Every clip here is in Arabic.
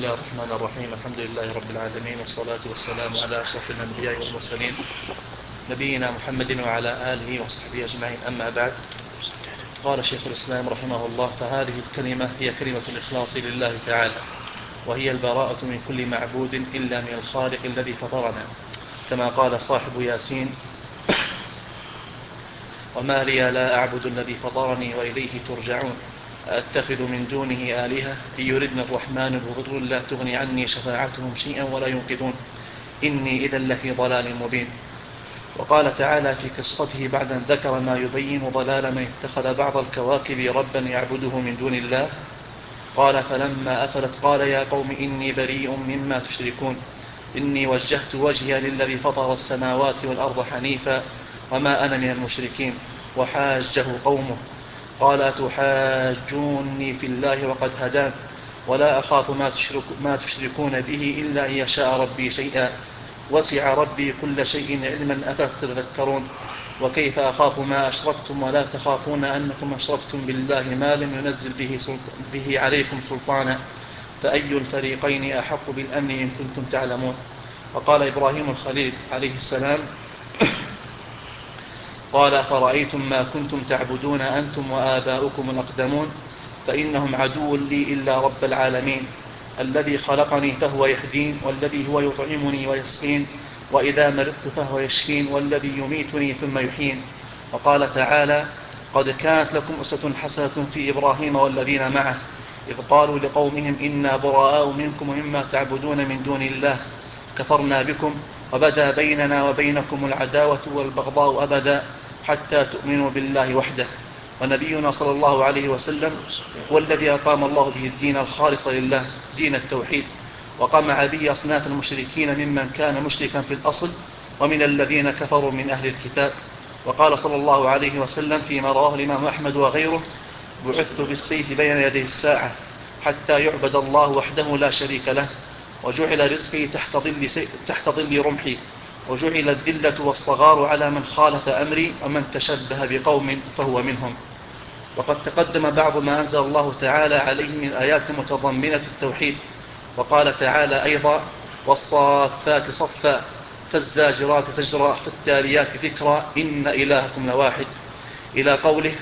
الله الرحمن الرحيم. الحمد لله رب العالمين، والصلاة والسلام على أشرف الأنبياء والمرسلين نبينا محمد وعلى آله وصحبه أجمعين. أما بعد، قال شيخ الإسلام رحمه الله: فهذه الكلمة هي كلمة الإخلاص لله تعالى، وهي البراءة من كل معبود إلا من الخالق الذي فطرنا، كما قال صاحب ياسين: وما لي لا أعبد الذي فطرني وإليه ترجعون، أتخذ من دونه آلهة إن يردن الرحمن بضر لا تغني عني شفاعتهم شيئا ولا ينقذون، إني إذا لفي ضلال مبين. وقال تعالى في قصته بعد أن ذكر ما يبين ضلال من اتخذ بعض الكواكب ربا يعبده من دون الله، قال: فلما أفلت قال: يا قوم إني بريء مما تشركون، إني وجهت وجهي للذي فطر السماوات والأرض حنيفا وما أنا من المشركين. وحاجه قومه قال: أتحاجوني في الله وقد هدان، ولا أخاف ما تشركون به إلا أن يشاء ربي شيئا، وسع ربي كل شيء علما، أفتتذكرون. وكيف أخاف ما أشركتم ولا تخافون أنكم أشركتم بالله ما لم ينزل به عليكم سلطانا، فأي الفريقين أحق بالأمن إن كنتم تعلمون. وقال إبراهيم الخليل عليه السلام: قال: أفرأيتم ما كنتم تعبدون أنتم وآباؤكم الأقدمون، فإنهم عدو لي إلا رب العالمين، الذي خلقني فهو يهدين، والذي هو يطعمني ويسقين، وإذا مرضت فهو يشفين، والذي يميتني ثم يحيين. وقال تعالى: قد كانت لكم أسوة حسنة في إبراهيم والذين معه إذ قالوا لقومهم إنا براء منكم ومما تعبدون من دون الله كفرنا بكم وبدا بيننا وبينكم العداوة والبغضاء أبدا حتى تؤمنوا بالله وحده. ونبينا صلى الله عليه وسلم هو الذي أقام الله به الدين الخالص لله، دين التوحيد، وقمع به أصناف المشركين ممن كان مشركا في الأصل ومن الذين كفروا من أهل الكتاب. وقال صلى الله عليه وسلم فيما رواه الإمام أحمد وغيره: بعثت بالسيف بين يدي الساعة حتى يعبد الله وحده لا شريك له، وجعل رزقي تحت ظل رمحي، وجعل الذلة والصغار على من خالف أمري، ومن تشبه بقوم فهو منهم. وقد تقدم بعض ما أنزل الله تعالى عليه من آيات متضمنة التوحيد. وقال تعالى أيضا: والصافات صفا فالزاجرات زجرا فالتاليات ذكرا إن إلهكم لواحد، إلى قوله: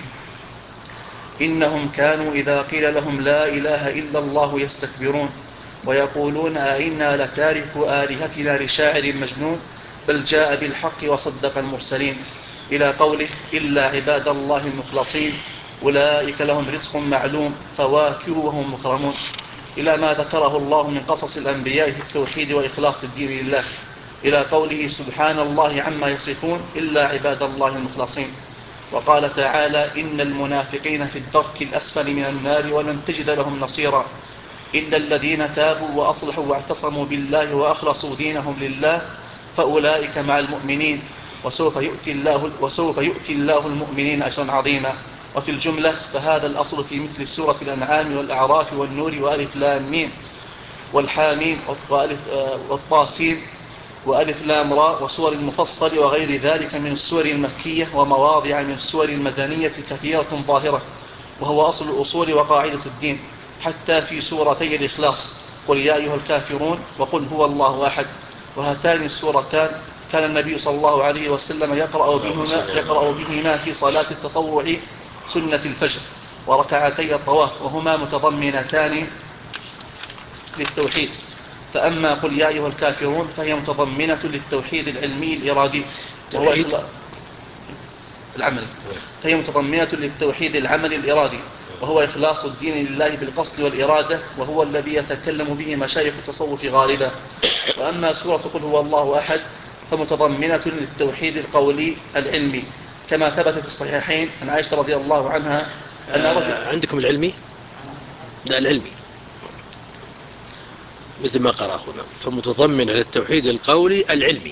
إنهم كانوا إذا قيل لهم لا إله إلا الله يستكبرون ويقولون أئنا لتاركوا آلهتنا لشاعر مجنون بل جاء بالحق وصدق المرسلين، إلى قوله: إلا عباد الله المخلصين أولئك لهم رزق معلوم فواكه وهم مكرمون، إلى ما ذكره الله من قصص الأنبياء في التوحيد وإخلاص الدين لله، إلى قوله: سبحان الله عما يصفون إلا عباد الله المخلصين. وقال تعالى: إن المنافقين في الدرك الأسفل من النار ولن تجد لهم نصيرا، إلا الذين تابوا وأصلحوا واعتصموا بالله وأخلصوا دينهم لله فأولئك مع المؤمنين وسوف يؤتي الله المؤمنين أجرا عظيما. وفي الجملة فهذا الأصل في مثل سورة الأنعام والأعراف والنور وألف لام ميم والحاميم والطاسين وألف لام راء وسور المفصل وغير ذلك من السور المكية ومواضع من السور المدنية كثيرة ظاهرة، وهو أصل الأصول وقاعدة الدين، حتى في سورتي الإخلاص: قل يا أيها الكافرون وقل هو الله أحد. وهاتان السورتان كان النبي صلى الله عليه وسلم يقرأ بهما في صلاة التطوع سنة الفجر وركعتي الطواف، وهما متضمنتان للتوحيد. فأما قل يا أيها الكافرون فهي متضمنة للتوحيد العلمي الإرادي فهي متضمنة للتوحيد العملي الإرادي، وهو إخلاص الدين لله بالقصد والإرادة، وهو الذي يتكلم به مشايخ التصوف غالبا. وأما سورة قل هو الله أحد فمتضمنة للتوحيد القولي العلمي، كما ثبت في الصحيحين عن عائشة رضي الله عنها عندكم العلمي؟ لا، العلمي مثل ما قرأ أخونا، فمتضمن للتوحيد القولي العلمي.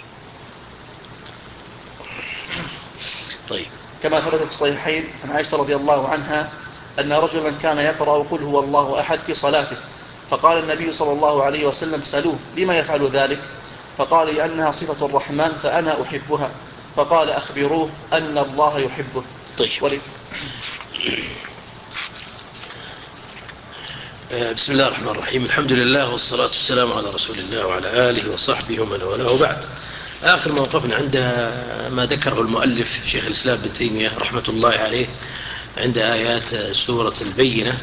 طيب. كما ثبت في الصحيحين عن عائشة رضي الله عنها أن رجلا كان يقرأ قل هو الله أحد في صلاته، فقال النبي صلى الله عليه وسلم: سألوه لما يفعل ذلك؟ فقال: لأنها صفة الرحمن فأنا أحبها. فقال: أخبروه أن الله يحبه. طيب. بسم الله الرحمن الرحيم. الحمد لله والصلاة والسلام على رسول الله وعلى آله وصحبه ومن والاه، بعد. آخر ما وقفنا عند ما ذكره المؤلف شيخ الإسلام ابن تيمية رحمة الله عليه عند آيات سورة البينة،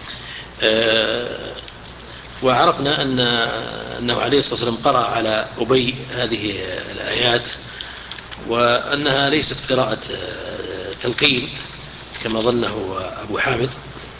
وعرفنا أنه عليه الصلاة والسلام قرأ على أبي هذه الآيات، وأنها ليست قراءة تلقين كما ظنه أبو حامد.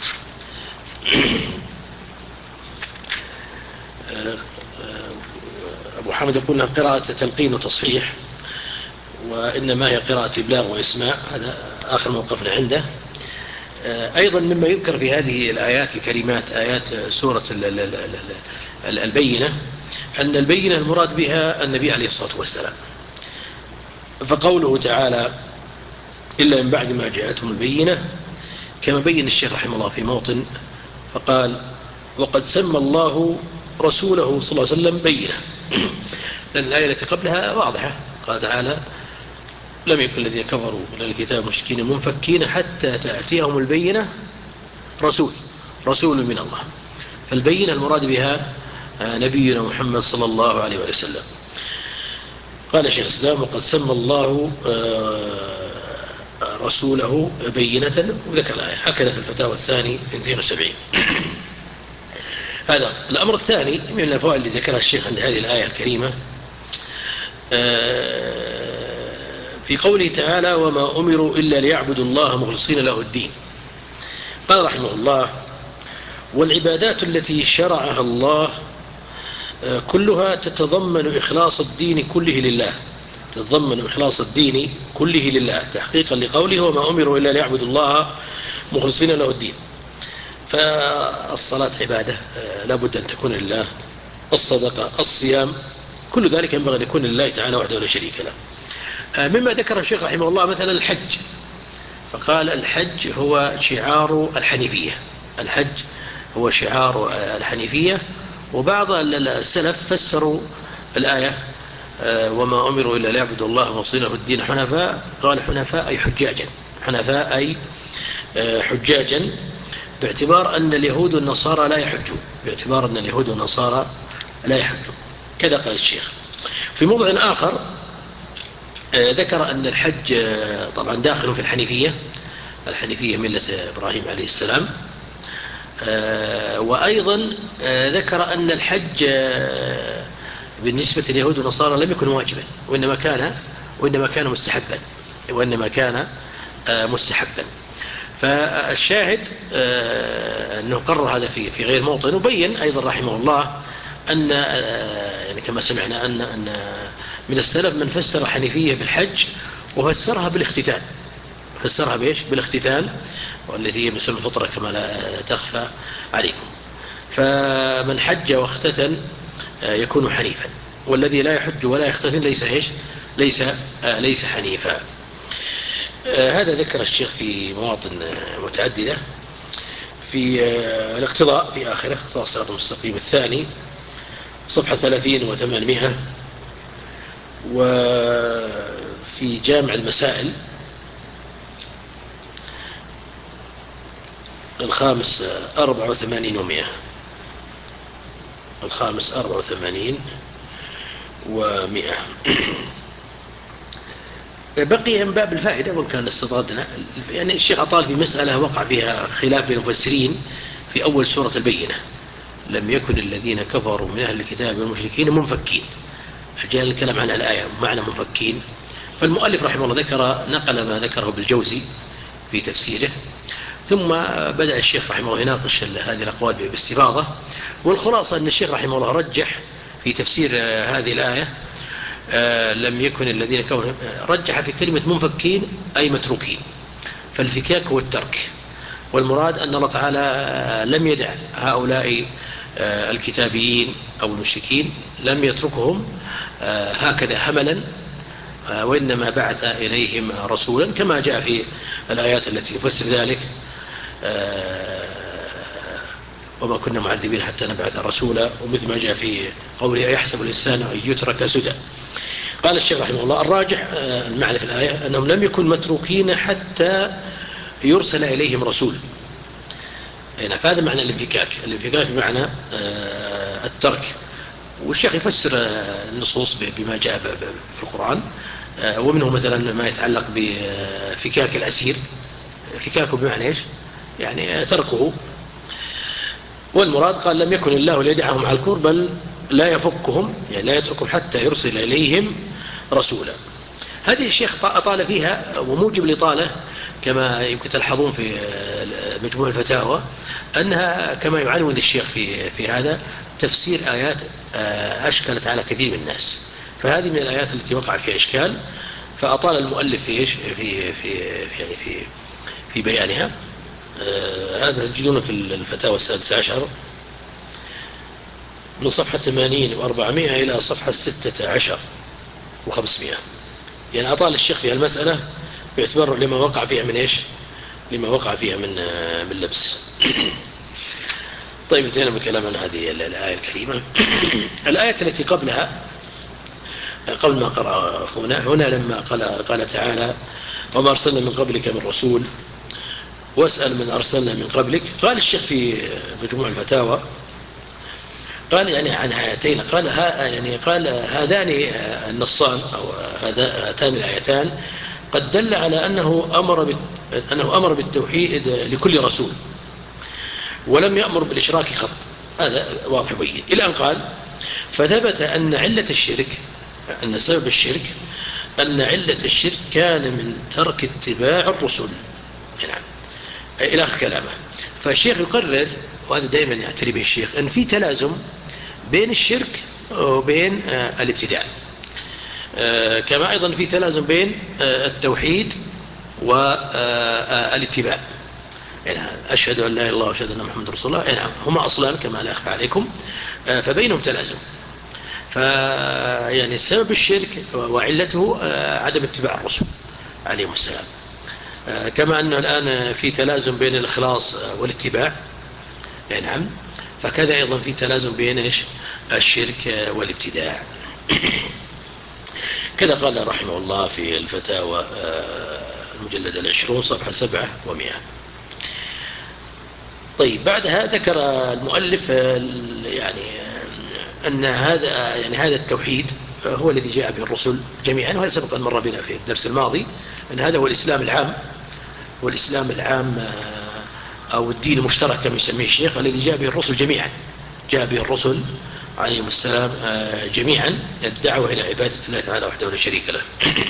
أبو حامد يقول أنها قراءة تلقين وتصحيح، وإنما هي قراءة إبلاغ وإسماع. هذا آخر موقفنا عنده. أيضا مما يذكر في هذه الآيات الكريمات، آيات سورة البينة، أن البينة المراد بها النبي عليه الصلاة والسلام. فقوله تعالى إلا من بعد ما جاءتهم البينة، كما بين الشيخ رحمه الله في موطن فقال وقد سمى الله رسوله صلى الله عليه وسلم بينة، لأن الآية التي قبلها واضحة. قال تعالى لم يكن الذين كفروا من الكتاب مشركين منفكين حتى تأتيهم البينة، رسول من الله. فالبينة المراد بها نبينا محمد صلى الله عليه وسلم. قال شيخ الإسلام وقد سمى الله رسوله بينة، وذكر الآية هكذا في الفتاوى الثاني 72. هذا الأمر الثاني من الفوائد اللي ذكرها الشيخ عند هذه الآية الكريمة، في قوله تعالى وما أمروا إلا ليعبدوا الله مخلصين له الدين. قال رحمه الله والعبادات التي شرعها الله كلها تتضمن إخلاص الدين كله لله، تتضمن إخلاص الدين كله لله تحقيقا لقوله وما أمروا إلا ليعبدوا الله مخلصين له الدين. فالصلاة عبادة لا بد أن تكون لله، الصدقة، الصيام، كل ذلك ينبغي أن يكون لله تعالى وحده لا شريك له. مما ذكر الشيخ رحمه الله مثلا الحج، فقال الحج هو شعار الحنيفية، الحج هو شعار الحنيفية. وبعض السلف فسروا الآية وما أمروا إلا ليعبدوا الله مخلصين له الدين حنفاء، قال حنفاء أي حجاجا، حنفاء أي حجاجا، باعتبار أن اليهود والنصارى لا يحجون، باعتبار أن اليهود والنصارى لا يحجون. كذا قال الشيخ. في موضع آخر ذكر أن الحج طبعا داخل في الحنيفية، الحنيفية ملة إبراهيم عليه السلام. وأيضا ذكر أن الحج بالنسبة لليهود والنصارى لم يكن واجبا، وإنما كان مستحبا. فالشاهد أنه قرر هذا في غير موطن. وبين أيضا رحمه الله أن يعني كما سمعنا أن من السلف من فسر الحنيفية بالحج وفسرها بالاختتان، فسرها بإيش؟ بالاختتان، والتي هي مثل الفطرة كما لا تخفى عليكم. فمن حج واختتن يكون حنيفا، والذي لا يحج ولا يختتن ليس إيش؟ ليس حنيفا. هذا ذكر الشيخ في مواطن متعددة. في الاقتضاء في آخره، اقتضاء الصراط المستقيم الثاني، صفحة 30 و800، وفي جامع المسائل الخامس 84 و100، الخامس 84 و100. بقي من باب الفائدة وإن كان استطردنا، يعني الشيخ أطال في مسألة وقع فيها خلاف بين المفسرين في أول سورة البينة، لم يكن الذين كفروا من أهل الكتاب والمشركين منفكين. جاء الكلام عن الآية معنى منفكين، فالمؤلف رحمه الله نقل ما ذكره بالجوزي في تفسيره، ثم بدأ الشيخ رحمه الله يناقش هذه الأقوال باستفاضة. والخلاصة أن الشيخ رحمه الله رجح في تفسير هذه الآية لم يكن الذين كفروا، رجح في كلمة منفكين أي متروكين، فالفكاك هو الترك، والمراد أن الله تعالى لم يدع هؤلاء الكتابيين أو المشركين، لم يتركهم هكذا هملا، وإنما بعث إليهم رسولا كما جاء في الآيات التي تفسر ذلك، وما كنا معذبين حتى نبعث رسولا، ومثل ما جاء في قوله يحسب الإنسان أن يترك سدى. قال الشيخ رحمه الله الراجح المعنى في الآية أنهم لم يكن متروكين حتى يرسل إليهم رسول، هنا فهذا معنى الانفكاك بمعنى الترك. والشيخ يفسر النصوص بما جاء في القرآن، ومنه مثلا ما يتعلق بفكاك الأسير، فكاكه بمعنى إيش؟ يعني تركه. والمراد قال لم يكن الله ليدعهم على الكفر بل لا يفكهم، يعني لا يتركهم حتى يرسل إليهم رسولا. هذه الشيخ أطال فيها، وموجب الإطالة كما يمكن تلحظون في مجموع الفتاوى أنها كما يعنون الشيخ في هذا تفسير آيات أشكلت على كثير من الناس، فهذه من الآيات التي وقع فيها إشكال، فأطال المؤلف في بيانها. هذا تجدون في الفتاوى 16 من صفحة 80 و400 إلى صفحة 16 و500. يعني أطال الشيخ في المسألة باعتبار لما وقع فيها من إيش؟ لما وقع فيها من لبس. طيب انتهينا من كلام عن هذه الآية الكريمة. الآية التي قبلها قبل ما قرأ أخونا هنا لما قال تعالى وما أرسلنا من قبلك من رسول واسأل من أرسلنا من قبلك. قال الشيخ في مجموع الفتاوى قال يعني عن آيتين، قال هذان النصان أو هاتان الآيتان قد دل على أنه أمر بالتوحيد لكل رسول ولم يأمر بالإشراك قط. هذا واضح بين. إلى أن قال فثبت أن علة الشرك، أن سبب الشرك أن علة الشرك كان من ترك اتباع الرسل. نعم إلى آخر كلامه. فالشيخ يقرر، وهذا دائما يعتري به الشيخ، أن في تلازم بين الشرك وبين الابتداع، كما أيضا في تلازم بين التوحيد والاتباع. يعني أشهد أن لا إله إلا الله وأشهد أن محمد رسول الله، يعني هما أصلان كما لا أخفى عليكم، فبينهم تلازم. يعني سبب الشرك وعلته عدم اتباع الرسول عليهم السلام، كما أنه الآن في تلازم بين الإخلاص والاتباع. نعم فكذا أيضا في تلازم بين إيش؟ الشرك والابتداع. كذا قال رحمه الله في الفتاوى المجلد 20 صفحة 700. طيب بعدها ذكر المؤلف يعني أن هذا التوحيد هو الذي جاء به الرسل جميعا، وهذا سبق أن مر بنا في الدرس الماضي، أن هذا هو الإسلام العام، والإسلام العام أو الدين المشترك كما يسميه الشيخ الذي جاء به الرسل جميعا، جاء به الرسل عليهم السلام جميعا، الدعوة إلى عبادة الله تعالى وحده لا شريك له.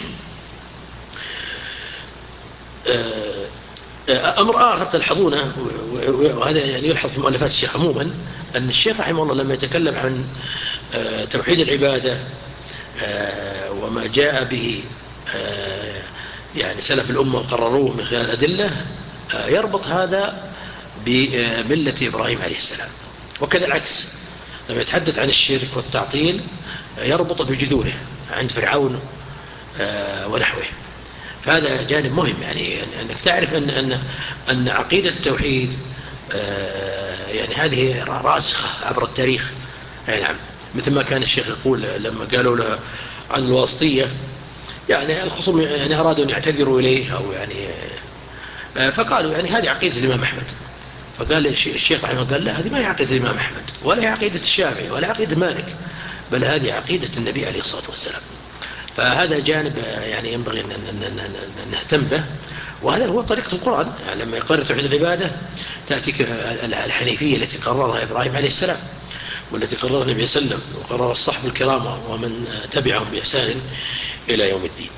أمر آخر تلحظونه، وهذا يعني يلحظ في مؤلفات الشيخ عموما، أن الشيخ رحمه الله لما يتكلم عن توحيد العبادة وما جاء به يعني سلف الأمة وقرروه من خلال الأدلة، يربط هذا بملة إبراهيم عليه السلام. وكذا العكس لما يتحدث عن الشرك والتعطيل يربط بجذوره عند فرعون ونحوه. فهذا جانب مهم، يعني أنك تعرف أن عقيدة التوحيد يعني هذه راسخة عبر التاريخ. نعم مثل ما كان الشيخ يقول لما قالوا له عن الواسطية، يعني الخصوم يعني أرادوا أن يعتذروا إليه أو يعني فقالوا يعني هذه عقيدة الإمام أحمد. فقال الشيخ رحمه قال لا، هذه ما هي عقيدة الإمام أحمد ولا هي عقيدة الشافعي ولا عقيدة مالك، بل هذه عقيدة النبي عليه الصلاة والسلام. فهذا جانب يعني ينبغي أن نهتم به، وهذا هو طريقة القرآن. يعني لما يقرر توحيد العبادة تأتيك الحنيفية التي قررها إبراهيم عليه السلام، والتي قررها النبي صلى الله عليه وسلم، وقرر الصحب الكرام ومن تبعهم بإحسان إلى يوم الدين.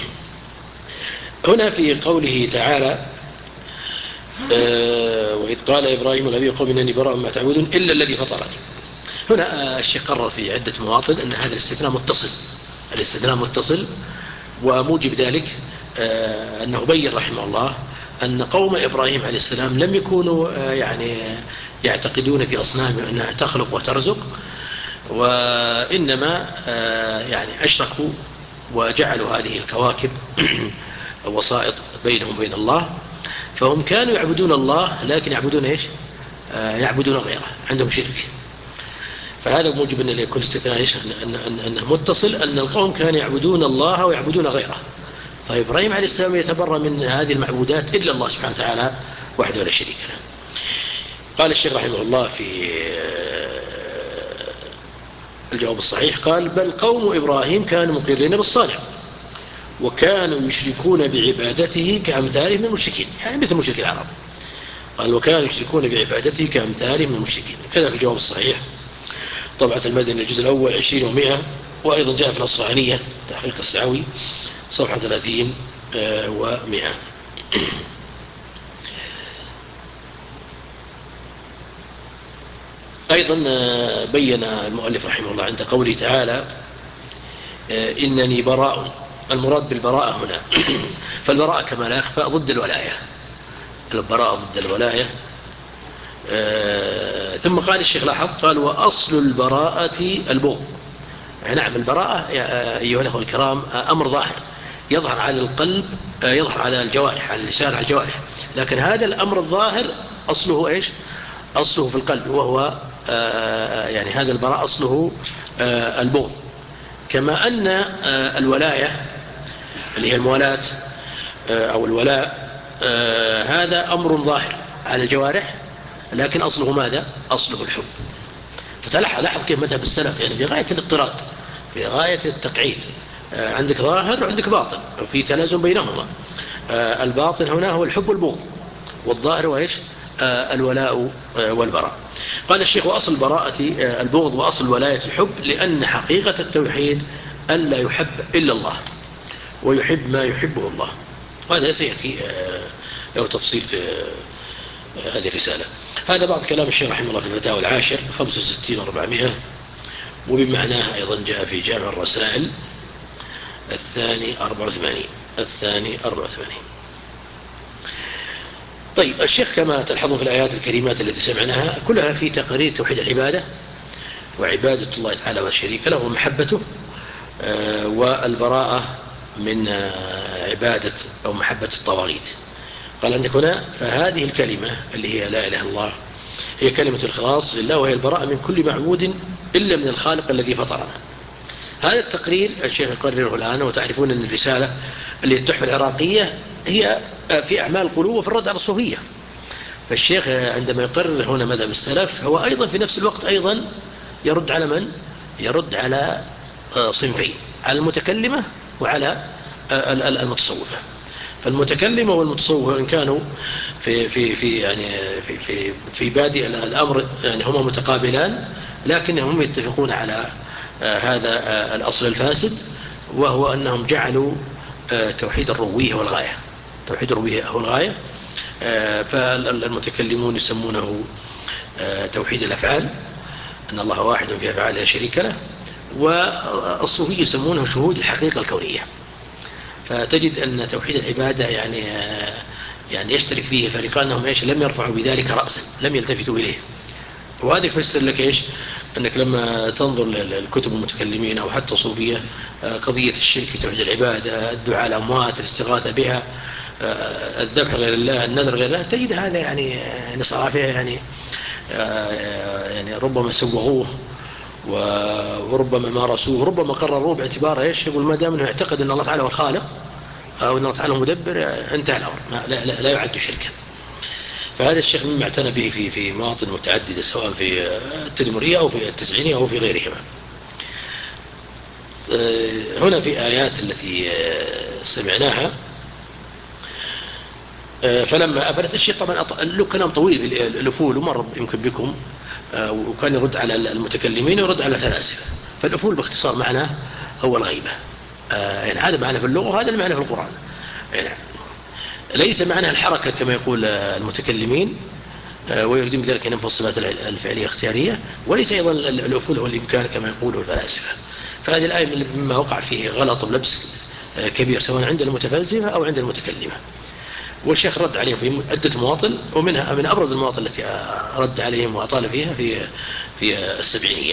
هنا في قوله تعالى وإذ قال إبراهيم لأبي قوم إنني براء مما تعبدون إلا الذي فطرني. هنا الشيخ قرر في عدة مواطن أن هذا الاستثناء متصل، وموجب ذلك أنه بين رحمه الله أن قوم إبراهيم عليه السلام لم يكونوا يعني يعتقدون في أصنامهم أنها تخلق وترزق، وإنما يعني أشركوا وجعلوا هذه الكواكب وسائط بينهم وبين الله. فهم كانوا يعبدون الله لكن يعبدون إيش؟ يعبدون غيره، عندهم شرك. فهذا موجب أن يكون استثناء إيش؟ أنه متصل، أن القوم كانوا يعبدون الله ويعبدون غيره. فإبراهيم عليه السلام يتبرأ من هذه المعبودات إلا الله سبحانه وتعالى وحده لا شريك له. قال الشيخ رحمه الله في الجواب الصحيح، قال: بل قوم إبراهيم كانوا مقرين بالصالح وكانوا يشركون بعبادته كأمثاله من المشركين، يعني مثل مشرك العرب. قال: وكانوا يشركون بعبادته كأمثاله من المشركين. كذا في الجواب الصحيح طبعة المدني الجزء الأول 20 و100، وأيضا جاء في الأصفهانية تحقيق السعوي صفحة 30 و100. أيضا بين المؤلف رحمه الله عند قوله تعالى: إنني براء، المراد بالبراءة هنا فالبراءة كما لا يخفى ضد الولاية، البراءة ضد الولاية. ثم قال الشيخ لاحظ، قال: وأصل البراءة البغض. نعم، البراءة أيها الأخوة الكرام أمر ظاهر يظهر على القلب، يظهر على الجوارح، على اللسان، على الجوارح، لكن هذا الأمر الظاهر أصله إيش؟ أصله في القلب، وهو يعني هذا البراء أصله البغض. كما أن الولاية اللي هي الموالاة أو الولاء هذا أمر ظاهر على الجوارح، لكن أصله ماذا؟ أصله الحب. فتلاحظ كيف مذهب السلف يعني في غاية الاضطراد، في غاية التقعيد، عندك ظاهر وعندك باطن، في تلازم بينهما. الباطن هنا هو الحب والبغض، والظاهر هو إيش؟ الولاء والبراء. قال الشيخ: وأصل البراءة البغض، وأصل الولاية الحب، لأن حقيقة التوحيد أن لا يحب إلا الله ويحب ما يحبه الله. وهذا سيأتي له تفصيل في هذه الرسالة. هذا بعض كلام الشيخ رحمه الله في الفتاوى العاشر 65 و400، وبمعناها أيضا جاء في جامع الرسائل الثاني 84. طيب، الشيخ كما تلحظون في الآيات الكريمات التي سمعناها كلها في تقرير توحيد العبادة وعبادة الله تعالى والشريك له ومحبته، والبراءة من عبادة أو محبة الطواغيت. قال عندك هنا: فهذه الكلمة اللي هي لا إله إلا الله هي كلمة الخلاص لله، وهي البراءة من كل معبود إلا من الخالق الذي فطرنا. هذا التقرير الشيخ يقرره الآن. وتعرفون أن الرسالة اللي التحفة العراقية هي في أعمال القلوب وفي الرد على الصوفية. فالشيخ عندما يقرر هنا مذهب السلف هو أيضا في نفس الوقت أيضا يرد على من؟ يرد على صنفين: على المتكلمة وعلى المتصوفة. فالمتكلمة والمتصوفة إن كانوا في بادئ الأمر يعني هما متقابلان، لكنهم يتفقون على هذا الأصل الفاسد، وهو أنهم جعلوا توحيد الربوبية والغاية، توحيد الربوبية هو الغاية. فالمتكلمون يسمونه توحيد الأفعال، أن الله واحد في أفعاله لا شريك له، والصوفية يسمونه شهود الحقيقة الكونية. فتجد أن توحيد العبادة يعني يشترك فيه فريقان، أنهم إيش؟ لم يرفعوا بذلك رأسا، لم يلتفتوا إليه. وهذا يفسر لك إيش؟ أنك لما تنظر للكتب المتكلمين أو حتى صوفية، قضية الشرك في توحيد العبادة، الدعاء الأموات، الاستغاثة بها، الذبح غير الله، النذر غير الله، تجد هذا يعني نصارى فيها يعني ربما سوغوه وربما مارسوه، ربما قرروه باعتبار إيش؟ يقول ما دام أنه يعتقد أن الله تعالى هو الخالق أو أن الله تعالى مدبر انتهى الأمر، لا يعد شركا. فهذا الشيخ مما اعتنى به في مواطن متعددة، سواء في التدمرية أو في التسعينية أو في غيرهما. هنا في آيات التي سمعناها: فلما أفلت الشيخ طبعا له كلام طويل الأفول، ومر يمكن بكم، وكان يرد على المتكلمين ويرد على الفلاسفة. فالأفول باختصار معناه هو الغيبة، يعني هذا معنى في اللغة وهذا المعنى في القرآن. يعني ليس معنى الحركة كما يقول المتكلمين ويريدون بذلك أن الصفات الفعلية الاختيارية، وليس أيضا الأفول هو الإمكان كما يقوله الفلاسفة. فهذه الآية مما وقع فيه غلط ولبس كبير سواء عند المتفلسفة أو عند المتكلمة. والشيخ رد عليهم في عدة مواطن، ومنها من أبرز المواطن التي رد عليهم وأطال فيها في السبعينية.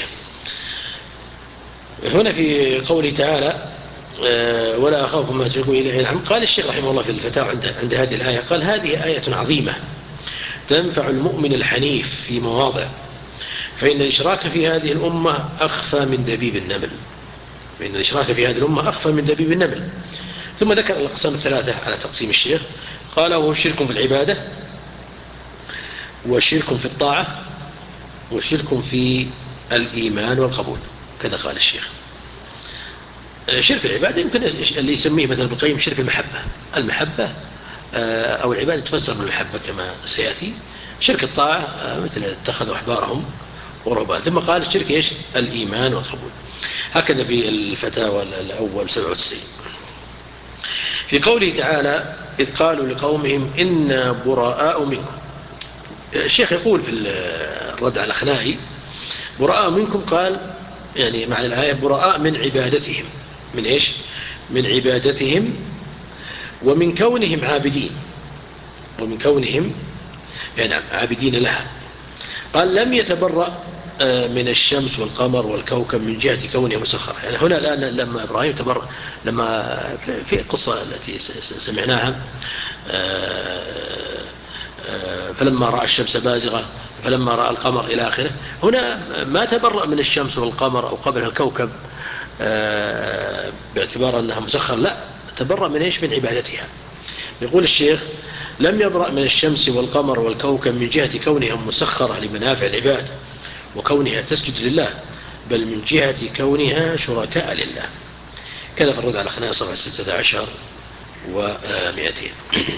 هنا في قوله تعالى: ولا أخاف ما تشركوا إليه العم. قال الشيخ رحمه الله في الفتاوى عند هذه الآية، قال: هذه آية عظيمة تنفع المؤمن الحنيف في مواضع، فإن الإشراك في هذه الأمة أخفى من دبيب النمل. فإن الإشراك في هذه الأمة أخفى من دبيب النمل. ثم ذكر الأقسام الثلاثة على تقسيم الشيخ. قال: وهو الشرك في العبادة، وشرك في الطاعة وشرك في الإيمان والقبول، كذا قال الشيخ. شرك العبادة يمكن اللي يسميه مثل ابن القيم شرك المحبة أو العبادة تفسر بالمحبة كما سيأتي. شرك الطاعة مثل اتخذوا أحبارهم ورهبان. ثم قال الشرك إيش؟ الإيمان والقبول. هكذا في الفتاوى الأول 97. في قوله تعالى إذ قالوا لقومهم إنا براء منكم. الشيخ يقول في الرد على الأخنائي براء منكم، قال يعني معنى الآية براء من عبادتهم. من إيش؟ من عبادتهم ومن كونهم عابدين، ومن كونهم يعني عابدين لها. قال لم يتبرأ من الشمس والقمر والكوكب من جهة كونه مسخرة. يعني هنا الآن لما إبراهيم تبرأ، لما في القصة التي سمعناها فلما رأى الشمس بازغة فلما رأى القمر إلى آخره، هنا ما تبرأ من الشمس والقمر أو قبلها الكوكب باعتبار أنها مسخر، لا، تبرأ من إيش؟ من عبادتها. يقول الشيخ لم يبرأ من الشمس والقمر والكوكب من جهة كونها مسخرة لمنافع العباد وكونها تسجد لله، بل من جهة كونها شركاء لله. كذا في الرد على خناء صفحة 16 و200.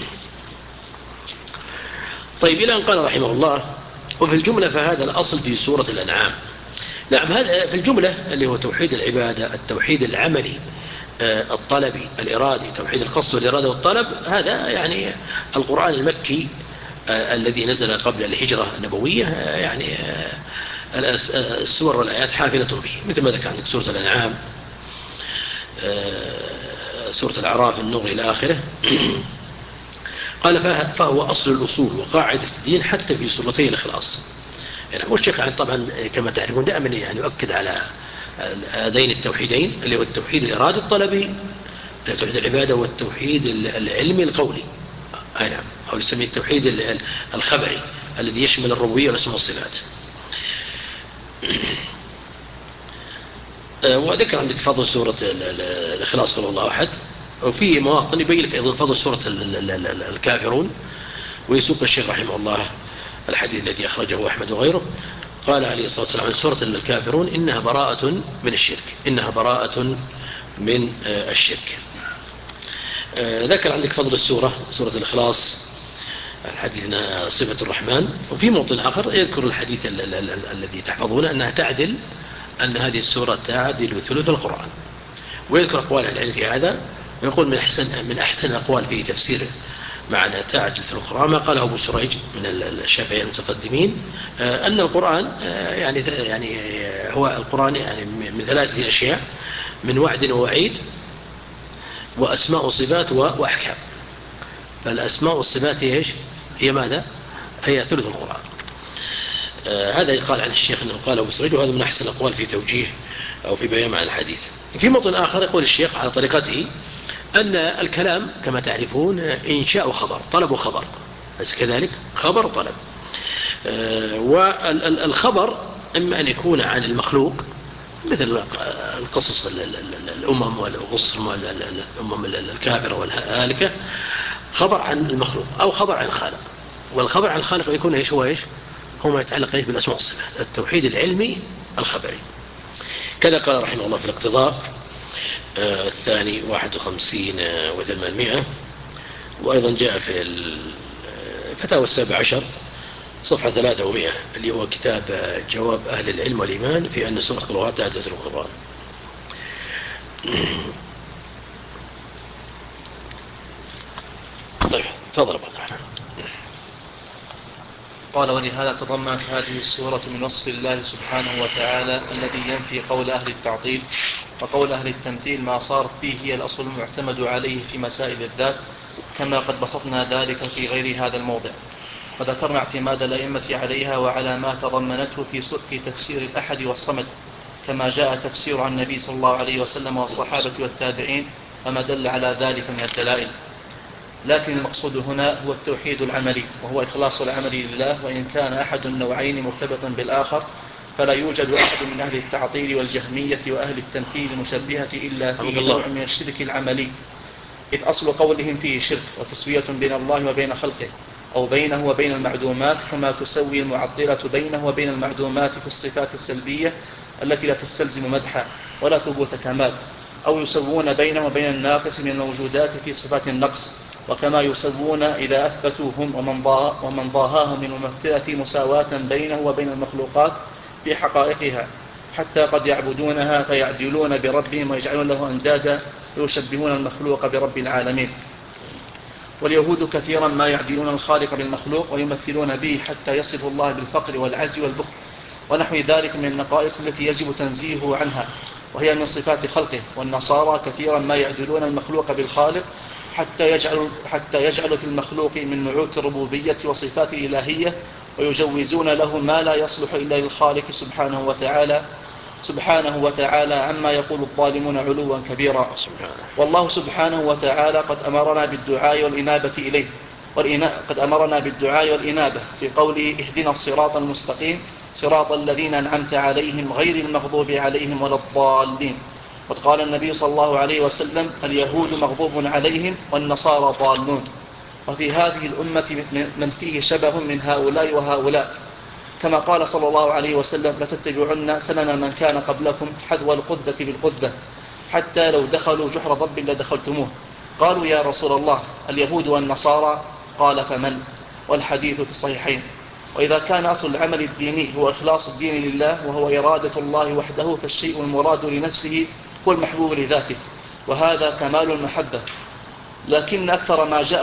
طيب إلى أن قال رحمه الله وفي الجملة فهذا الأصل في سورة الأنعام. نعم، هذا في الجملة اللي هو توحيد العبادة، التوحيد العملي الطلبي الإرادي، توحيد القصد والإرادة والطلب، هذا يعني القرآن المكي الذي نزل قبل الهجرة النبوية، يعني السور والآيات حافلة به، مثل ما ذكر عندك سورة الأنعام، سورة الأعراف، النور إلى آخره. قال فهو أصل الأصول وقاعدة الدين حتى في سورتي الإخلاص. يعني والشيخ طبعا كما تعرفون دائما يعني يؤكد على هذين التوحيدين، اللي هو التوحيد الإرادي الطلبي، توحيد العبادة، والتوحيد العلمي القولي، نعم، أو يسميه التوحيد الخبري الذي يشمل الربوبية والاسم والصفات. وذكر عندك فضل سورة الإخلاص قل الله أحد، وفي مواطن يبين لك أيضا فضل سورة الكافرون. ويسوق الشيخ رحمه الله الحديث الذي أخرجه أحمد وغيره، قال عليه الصلاة والسلام عن سورة الكافرون إنها براءة من الشرك، إنها براءة من الشرك. ذكر عندك فضل السورة، سورة الإخلاص، الحديث صفة الرحمن. وفي موطن آخر يذكر الحديث الذي تحفظونه أنها تعدل، أن هذه السورة تعدل ثلث القرآن. ويذكر أقوال العلم في هذا، ويقول من أحسن الأقوال في تفسيره معنى تعدل ثلث القرآن ما قاله أبو سريج من الشافعية المتقدمين، أن القرآن يعني هو القرآن يعني من 3 أشياء: من وعد ووعيد وأسماء وصفات وأحكام. فالأسماء والصفات هي إيش؟ هي ماذا؟ هي ثلث القرآن. هذا يقال عن الشيخ أنه قال أبو سريج، وهذا من أحسن الأقوال في توجيه أو في بيان معنى الحديث. في موطن آخر يقول الشيخ على طريقته أن الكلام كما تعرفون إنشاء وخبر، طلب وخبر، بس كذلك خبر وطلب. والخبر إما أن يكون عن المخلوق مثل القصص الأمم والقصص الأمم الكافرة والهالكة، خبر عن المخلوق، أو خبر عن الخالق. والخبر عن الخالق يكون إيش؟ هو ما يتعلق إيش؟ بالأسماء والصفات، التوحيد العلمي الخبري. كذا قال رحمه الله في الاقتضاء الثاني 51 و800. وأيضا جاء في الفتاوى 17 صفحة 300 اللي هو كتاب جواب أهل العلم والإيمان في أن سورة القرآن تعدد القرآن. طيب تفضل أبو عبد الرحمن. قال ولهذا تضمنت هذه السورة من وصف الله سبحانه وتعالى الذي ينفي قول أهل التعطيل وقول أهل التمثيل ما صارت به هي الأصل المعتمد عليه في مسائل الذات، كما قد بسطنا ذلك في غير هذا الموضع، وذكرنا اعتماد الأئمة عليها وعلى ما تضمنته في تفسير الأحد والصمد، كما جاء تفسير عن النبي صلى الله عليه وسلم والصحابة والتابعين وما دل على ذلك من الدلائل. لكن المقصود هنا هو التوحيد العملي، وهو إخلاص العمل لله، وإن كان أحد النوعين مرتبطا بالآخر فلا يوجد أحد من أهل التعطيل والجهمية وأهل التمثيل المشبهة إلا فيه نوع من الشرك العملي، إذ أصل قولهم فيه شرك وتسوية بين الله وبين خلقه، أو بينه وبين المعدومات، كما تسوي المعطلة بينه وبين المعدومات في الصفات السلبية التي لا تستلزم مدحا ولا ثبوت كمال، أو يسوون بينه وبين الناقص من الموجودات في صفات النقص، وكما يسوون إذا أثبتوا هم ومن ضاهاهم من الممثلة مساواة بينه وبين المخلوقات في حقائقها، حتى قد يعبدونها فيعدلون بربهم ويجعلون له أندادا ويشبهون المخلوق برب العالمين. واليهود كثيرا ما يعدلون الخالق بالمخلوق ويمثلون به حتى يصفوا الله بالفقر والعجز والبخل ونحو ذلك من النقائص التي يجب تنزيهه عنها، وهي من صفات خلقه. والنصارى كثيرا ما يعدلون المخلوق بالخالق حتى يجعلوا في المخلوق من نعوت الربوبية وصفات الإلهية، ويجوزون له ما لا يصلح إلا للخالق سبحانه وتعالى عما يقول الظالمون علوا كبيرا. والله سبحانه وتعالى قد أمرنا بالدعاء والإنابة إليه، قد أمرنا بالدعاء والإنابة في قوله اهدنا الصراط المستقيم صراط الذين أنعمت عليهم غير المغضوب عليهم ولا الضالين. وقد قال النبي صلى الله عليه وسلم اليهود مغضوب عليهم والنصارى ضالون. وفي هذه الأمة من فيه شبه من هؤلاء وهؤلاء، كما قال صلى الله عليه وسلم لتتبعن سنن من كان قبلكم حذو القذة بالقذة حتى لو دخلوا جحر ضب لدخلتموه. قالوا يا رسول الله اليهود والنصارى؟ قال فمن؟ والحديث في الصحيحين. وإذا كان أصل العمل الديني هو إخلاص الدين لله وهو إرادة الله وحده، فالشيء المراد لنفسه هو المحبوب لذاته، وهذا كمال المحبة. لكن أكثر ما جاء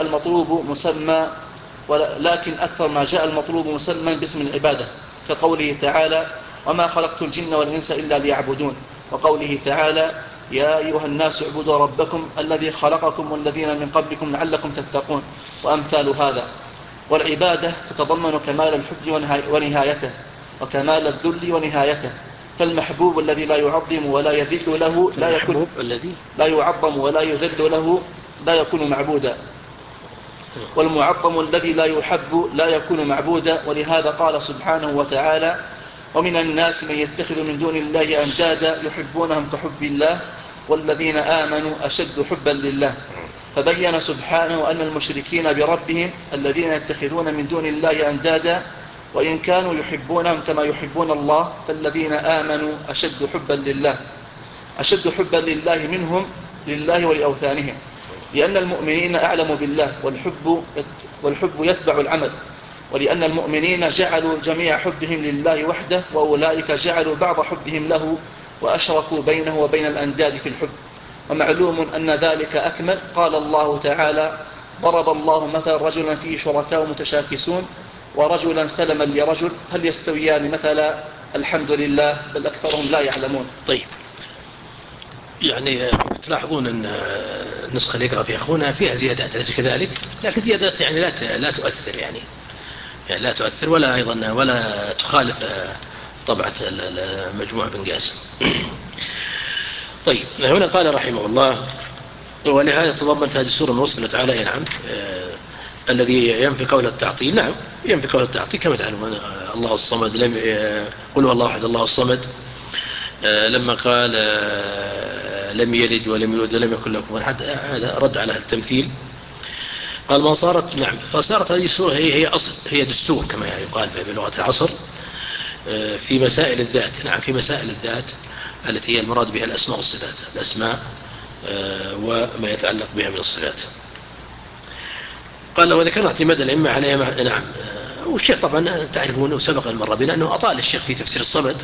المطلوب مسمى باسم العبادة، كقوله تعالى وما خلقت الجن والإنس إلا ليعبدون، وقوله تعالى يا أيها الناس اعبدوا ربكم الذي خلقكم والذين من قبلكم لعلكم تتقون، وأمثال هذا. والعبادة تتضمن كمال الحب ونهايته، وكمال الذل ونهايته. فالمحبوب الذي لا يعظم ولا يذل له لا يكون معبودا، والمعظم الذي لا يحب لا يكون معبودا. ولهذا قال سبحانه وتعالى ومن الناس من يتخذ من دون الله أندادا يحبونهم كحب الله والذين آمنوا أشد حبا لله. فبين سبحانه أن المشركين بربهم الذين يتخذون من دون الله أندادا وإن كانوا يحبونهم كما يحبون الله، فالذين آمنوا أشد حبا لله منهم لله ولأوثانهم، لأن المؤمنين أعلم بالله والحب يتبع العمل، ولأن المؤمنين جعلوا جميع حبهم لله وحده، وأولئك جعلوا بعض حبهم له وأشركوا بينه وبين الأنداد في الحب. ومعلوم أن ذلك أكمل. قال الله تعالى ضرب الله مثلا رجلا فيه شركاء متشاكسون ورجلا سلما لرجل هل يستويان مثلا؟ الحمد لله بل أكثرهم لا يعلمون. طيب، يعني تلاحظون أن النسخة اللي يقرأ فيها أخونا فيها زيادات، أليس كذلك؟ لكن زيادات يعني لا تؤثر، يعني لا تؤثر ولا تخالف طبعة المجموعة بن قاسم. طيب، هنا قال رحمه الله ولهذا تضمنت هذه السورة من وصف الله تعالى نعم الذي ينفي قول التعطيل. نعم ينفي قول التعطيل كما تعلمون الله الصمد قل هو الله أحد الله الصمد. لما قال لم يلد ولم يولد ولم يكن له كفوا أحد، هذا رد على التمثيل. قال ما صارت نعم فصارت هذه السورة هي أصل، هي دستور كما يقال بلغة العصر في مسائل الذات. نعم في مسائل الذات التي هي المراد بها الأسماء والصفات، الأسماء وما يتعلق بها من الصفات. قال وذكرنا اعتماد الأئمة عليها نعم. والشيخ طبعا تعرفون وسبق المرة بنا أنه أطال الشيخ في تفسير الصمد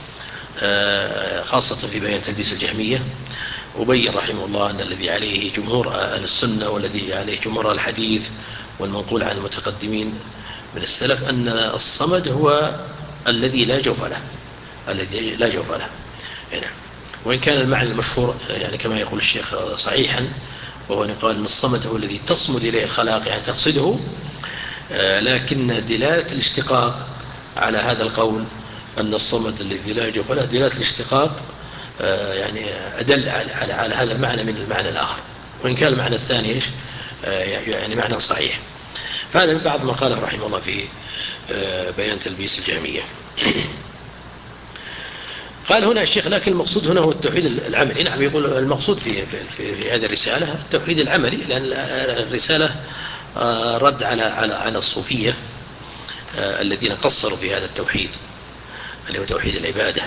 خاصة في بيان تلبيس الجهمية، وبين رحمه الله أن الذي عليه جمهور أهل السنة والذي عليه جمهور الحديث والمنقول عن المتقدمين من السلف أن الصمد هو الذي لا جوف له يعني. وإن كان المعنى المشهور يعني كما يقول الشيخ صحيحا، وهو أن قال أن الصمد هو الذي تصمد إليه الخلاق يعني تقصده، لكن دلالة الاشتقاق على هذا القول أن الصمد الذي لا جوف له دلالة الاشتقاق يعني أدل على هذا المعنى من المعنى الآخر، وإن كان المعنى الثاني يعني معنى صحيح. فهذا من بعض ما قاله رحمه الله في بيان تلبيس الجهمية. قال هنا الشيخ لكن المقصود هنا هو التوحيد العملي. نعم يقول المقصود في هذه الرسالة التوحيد العملي، لأن الرسالة رد على الصوفية الذين قصروا في هذا التوحيد اللي هو توحيد العبادة.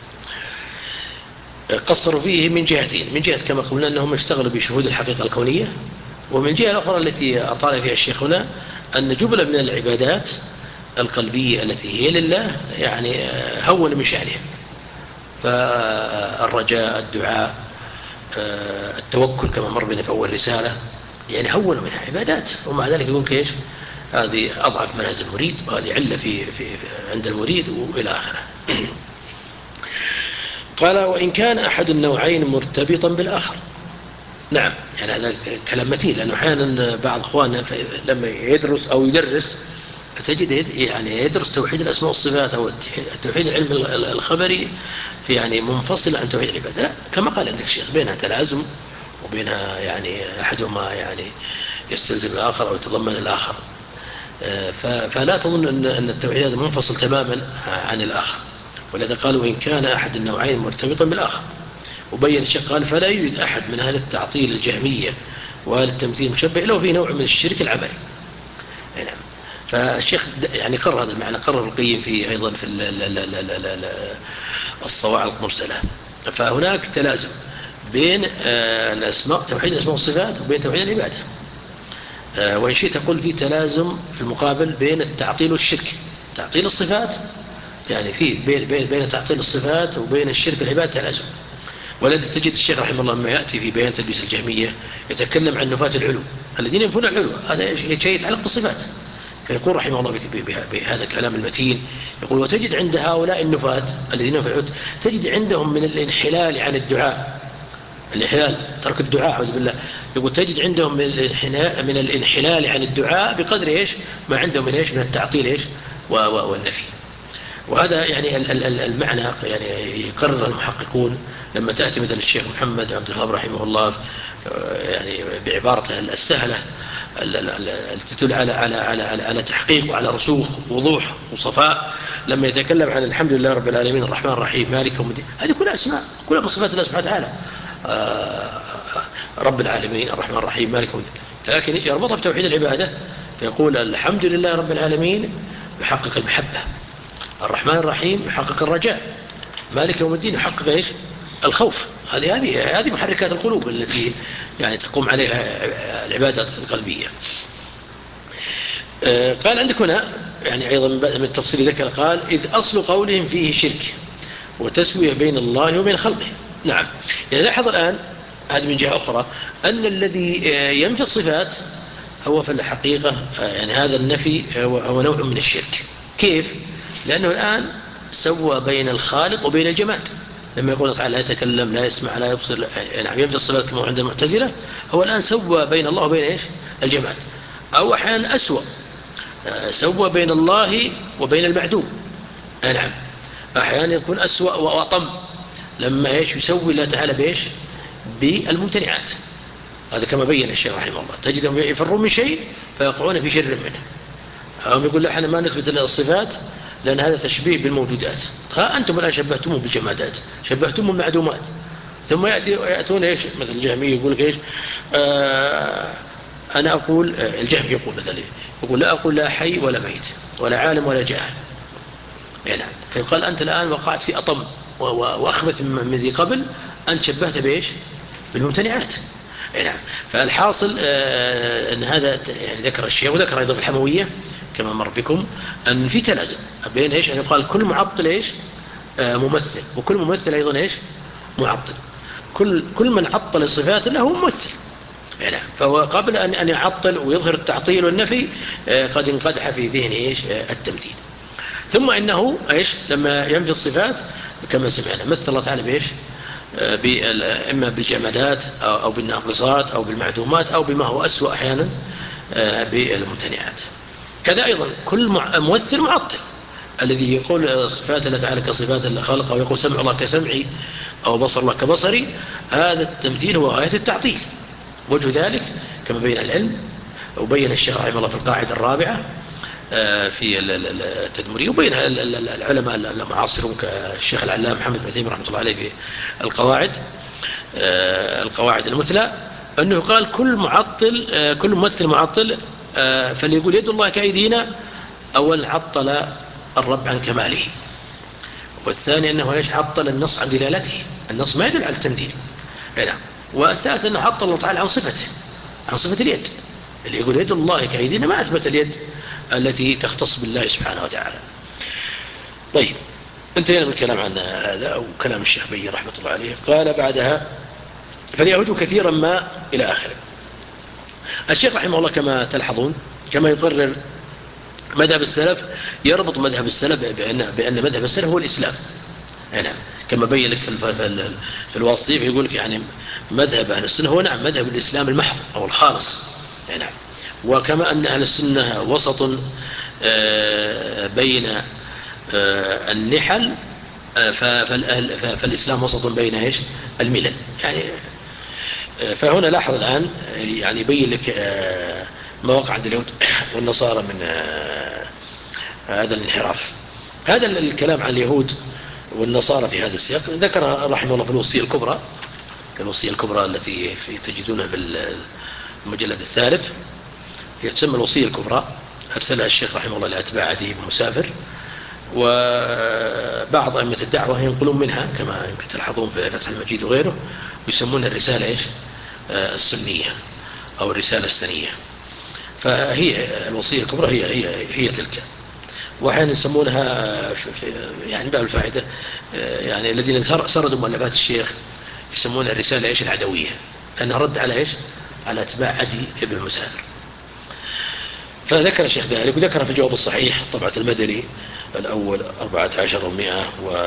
قصروا فيه من جهتين، من جهة كما قلنا أنهم اشتغلوا بشهود الحقيقة الكونية، ومن جهة الأخرى التي أطال فيها الشيخ هنا أن جملة من العبادات القلبية التي هي لله يعني هون من شأنها، فالرجاء، الدعاء، التوكل كما مر بنا في أول رسالة، يعني هون منها عبادات، ومع ذلك يقول كيش هذه أضعف منازل المريد، وهذه علة في عند المريد وإلى آخره. قال وإن كان أحد النوعين مرتبطا بالآخر. نعم، يعني هذا كلام متين، لأنه أحيانا بعض أخواننا لما يدرس أو يدرس تجد يعني يدرس توحيد الأسماء والصفات أو التوحيد العلم الخبري يعني منفصل عن توحيد العبادة. لا، كما قال عندك الشيخ بينها تلازم وبينها يعني أحدهما يعني يستلزم الآخر أو يتضمن الآخر، فلا تظن أن التوحيد هذا منفصل تماما عن الآخر، ولذا قالوا وإن كان أحد النوعين مرتبطا بالآخر. وبين الشيخ قال فلا يوجد أحد من أهل التعطيل الجهمية وأهل التمثيل المشبه إلا وفيه نوع من الشرك العملي. نعم، فالشيخ يعني قرر هذا المعنى، قرر القيم فيه أيضا في الصواعق المرسلة. فهناك تلازم بين الأسماء، توحيد الأسماء والصفات، وبين توحيد العبادة. وإن شئت تقول في تلازم في المقابل بين التعطيل والشرك. تعطيل الصفات يعني في بين تعطيل الصفات وبين الشرك العبادة تلازم. ولذا تجد الشيخ رحمه الله لما يأتي في بيان تلبيس الجهمية يتكلم عن نفاة العلو الذين ينفون العلو، هذا شيء يتعلق بالصفات، فيقول رحمه الله بهذا الكلام المتين، يقول وتجد عند هؤلاء النفاة الذين ينفون العلو تجد عندهم من الانحلال عن الدعاء، الانحلال ترك الدعاء أعوذ بالله، يقول تجد عندهم من الانحلال عن الدعاء بقدر إيش ما عندهم من إيش من التعطيل إيش والنفي. وهذا يعني المعنى يعني يقرر المحققون لما تأتي مثل الشيخ محمد عبد الوهاب رحمه الله يعني بعبارته السهلة التي تدل على تحقيق وعلى رسوخ ووضوح وصفاء، لما يتكلم عن الحمد لله رب العالمين الرحمن الرحيم مالك يوم الدين، هذه كلها أسماء، كلها من صفات الله سبحانه وتعالى، رب العالمين الرحمن الرحيم مالك يوم الدين، لكن يربطها بتوحيد العبادة فيقول الحمد لله رب العالمين يحقق المحبة، الرحمن الرحيم يحقق الرجاء، مالك يوم الدين يحقق إيش الخوف. هذه محركات القلوب التي يعني تقوم عليها العبادات القلبية. قال عندك هنا يعني أيضا من التفصيل ذكر قال إذ أصل قولهم فيه شرك وتسوية بين الله وبين خلقه. نعم، يعني لاحظ الآن هذه من جهة أخرى أن الذي ينفي الصفات هو في الحقيقة يعني هذا النفي هو نوع من الشرك. كيف؟ لأنه الآن سوى بين الخالق وبين الجماد، لما يقول تعالى لا يتكلم لا يسمع لا يبصر يعني ينفي الصفات كما عند المعتزلة، هو الآن سوى بين الله وبين إيش الجماد، أو أحيانا أسوأ سوى بين الله وبين المعدوم. نعم، أحيانا يكون أسوأ وأطم لما إيش يسوي الله تعالى بإيش بالممتنعات. هذا كما بين الشيخ رحمه الله، تجدهم يفرون من شيء فيقعون في شر منه، هم يقول لا احنا ما نثبت الصفات لأن هذا تشبيه بالموجودات، ها أنتم الآن شبهتموه بالجمادات، شبهتموه بالمعدومات، ثم يأتون إيش مثل الجهمي يقول إيش أنا أقول الجهم يقول مثلا يقول لا أقول لا حي ولا ميت ولا عالم ولا جاهل، يعني فيقال أنت الآن وقعت في أطم وأخبث من ذي قبل، أنت شبهت بإيش بالممتنعات. نعم، فالحاصل أن هذا يعني ذكر الشيء وذكر أيضا في الحموية كما مر بكم أن في تلازم بين إيش أن يقال كل معطل إيش ممثل، وكل ممثل أيضا إيش معطل، كل من عطل الصفات الله هو ممثل. نعم، فهو قبل أن يعطل ويظهر التعطيل والنفي قد انقدح في ذهن إيش التمثيل. ثم إنه إيش لما ينفي الصفات كما سمعنا مثل الله تعالى بإيش إما بالجمادات أو بالناقصات أو بالمعدومات أو بما هو أسوأ أحيانا بالممتنعات. كذا أيضا كل ممثل معطل الذي يقول صفات الله تعالى كصفات الخلق أو يقول سمع الله كسمعي أو بصر الله كبصري، هذا التمثيل هو غاية التعطيل. وجه ذلك كما بين العلم وبين الشيخ رحمه الله في القاعدة الرابعة في التدمرية، وبين العلماء المعاصرون كالشيخ العلامة محمد بن عثيمين رحمه الله عليه في القواعد المثلى، أنه قال كل ممثل معطل فليقول يد الله كأيدينا أولا عطل الرب عن كماله، والثاني أنه عطل النص عن دلالته، النص ما يدل على التمثيل. نعم. والثالث أنه عطل الله تعالى عن صفته، عن صفة اليد. اللي يقول يد الله كأيدينا ما أثبت اليد التي تختص بالله سبحانه وتعالى. طيب، انتهينا من الكلام عن هذا وكلام الشيخ بيي رحمة الله عليه. قال بعدها فليعودوا كثيرا ما إلى آخره. الشيخ رحمه الله كما تلحظون كما يقرر مذهب السلف، يربط مذهب السلف بأن مذهب السلف هو الإسلام. نعم، كما بين لك في الواسطية يقول لك يعني مذهب أهل السنة هو نعم مذهب الإسلام المحض أو الخالص. نعم. وكما أن أهل السنة وسط بين النحل، فالإسلام وسط بين الملل. يعني فهنا لاحظ الآن يعني يبين لك ما وقع عند اليهود والنصارى من هذا الانحراف. هذا الكلام عن اليهود والنصارى في هذا السياق ذكر رحمه الله في الوصية الكبرى، الوصية الكبرى التي تجدونها في المجلد الثالث، يتسمى الوصية الكبرى، أرسلها الشيخ رحمه الله لأتباع عدي بن مسافر، وبعض أئمة الدعوة ينقلون منها كما يمكن تلاحظون في فتح المجيد وغيره، ويسمونها الرسالة السنية أو الرسالة السنية. فهي الوصية الكبرى هي تلك، وأحيانا يسمونها يعني باب الفائدة يعني الذين سردوا مؤلفات الشيخ يسمونها الرسالة العدوية، لأنها رد على على أتباع عدي بن مسافر. فذكر الشيخ ذلك، وذكر في الجواب الصحيح طبعة المدني الأول 1400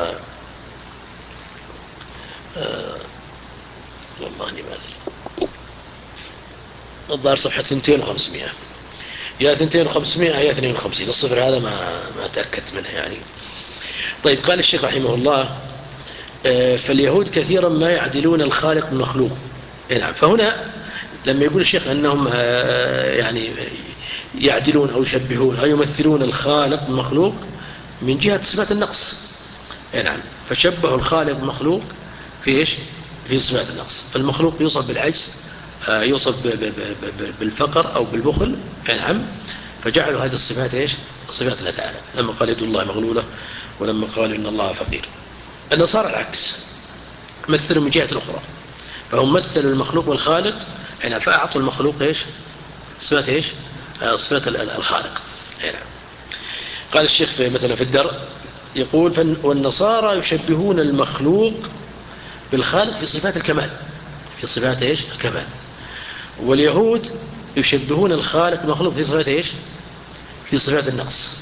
والله أني ما أدري، الظاهر صفحة 2500 يا 2500 يا 52، الصفر هذا ما تأكدت منه يعني. طيب، قال الشيخ رحمه الله فاليهود كثيرا ما يعدلون الخالق بالمخلوق. نعم. فهنا لما يقول الشيخ أنهم يعني يعدلون أو يشبهون أو يمثلون الخالق بالمخلوق من جهة صفات النقص. نعم. فشبهوا الخالق بالمخلوق في في صفات النقص. فالمخلوق يوصف بالعجز، يوصف بالفقر أو بالبخل. نعم. فجعلوا هذه الصفات صفات الله تعالى، لما قال يد الله مغلولة، ولما قال إن الله فقير. النصارى العكس، مثلوا من جهة أخرى، فهم مثلوا المخلوق والخالق. فأعطوا المخلوق صفات صفات الخالق. قال الشيخ مثلا في الدرء يقول والنصارى يشبهون المخلوق بالخالق في صفات الكمال، في صفات الكمال، واليهود يشبهون الخالق بالمخلوق في صفات في صفات النقص.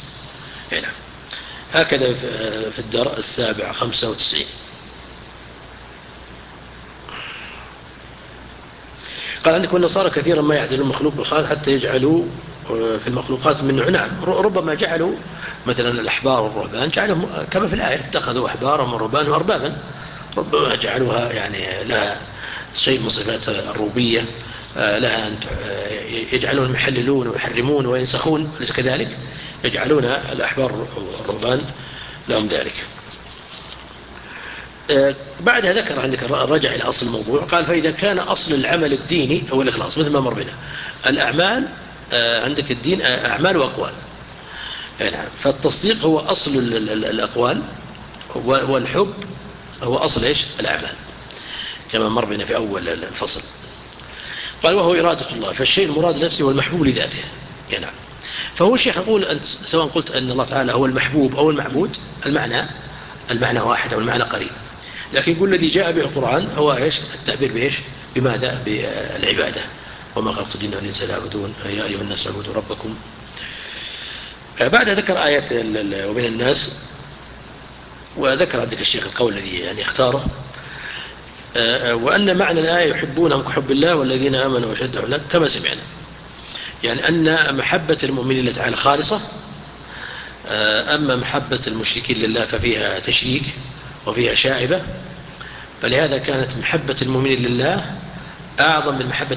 هكذا في الدرء السابع 95. قال عندك والنصارى كثيرا ما يعدلون المخلوق بالخالق حتى يجعلوا في المخلوقات من نوع. نعم. ربما جعلوا مثلا الأحبار والرهبان جعلهم كما في الآية اتخذوا أحبارهم ورهبانهم أربابا، ربما جعلوها يعني لها شيء من صفات الربوبية، لها أن يجعلون يحللون ويحرمون وينسخون، أليس كذلك؟ يجعلون الأحبار والرهبان لهم ذلك. بعدها ذكر عندك الرجع إلى أصل الموضوع. قال فإذا كان أصل العمل الديني هو الإخلاص، مثل ما مر بنا الأعمال، عندك الدين أعمال وأقوال. نعم. فالتصديق هو أصل الأقوال، والحب هو أصل الأعمال، كما مر بنا في أول الفصل. قال وهو إرادة الله، فالشيء المراد نفسه هو المحبوب لذاته. نعم. فهو الشيخ يقول أنت سواء قلت أن الله تعالى هو المحبوب أو المعبود، المعنى واحد أو المعنى قريب، لكن يقول الذي جاء به القرآن هو التعبير بماذا؟ بالعبادة. وما خلقت الجن والإنس إلا ليعبدون يا أيها الناس اعبدوا ربكم. بعد ذكر آيات ومن الناس، وذكر عندك الشيخ القول الذي يعني اختاره، وأن معنى الآية يحبونهم كحب الله والذين آمنوا وشد حبا، كما سمعنا، يعني أن محبة المؤمنين لله تعالى خالصة، أما محبة المشركين لله ففيها تشريك وفيها شائبة، فلهذا كانت محبة المؤمنين لله أعظم من محبة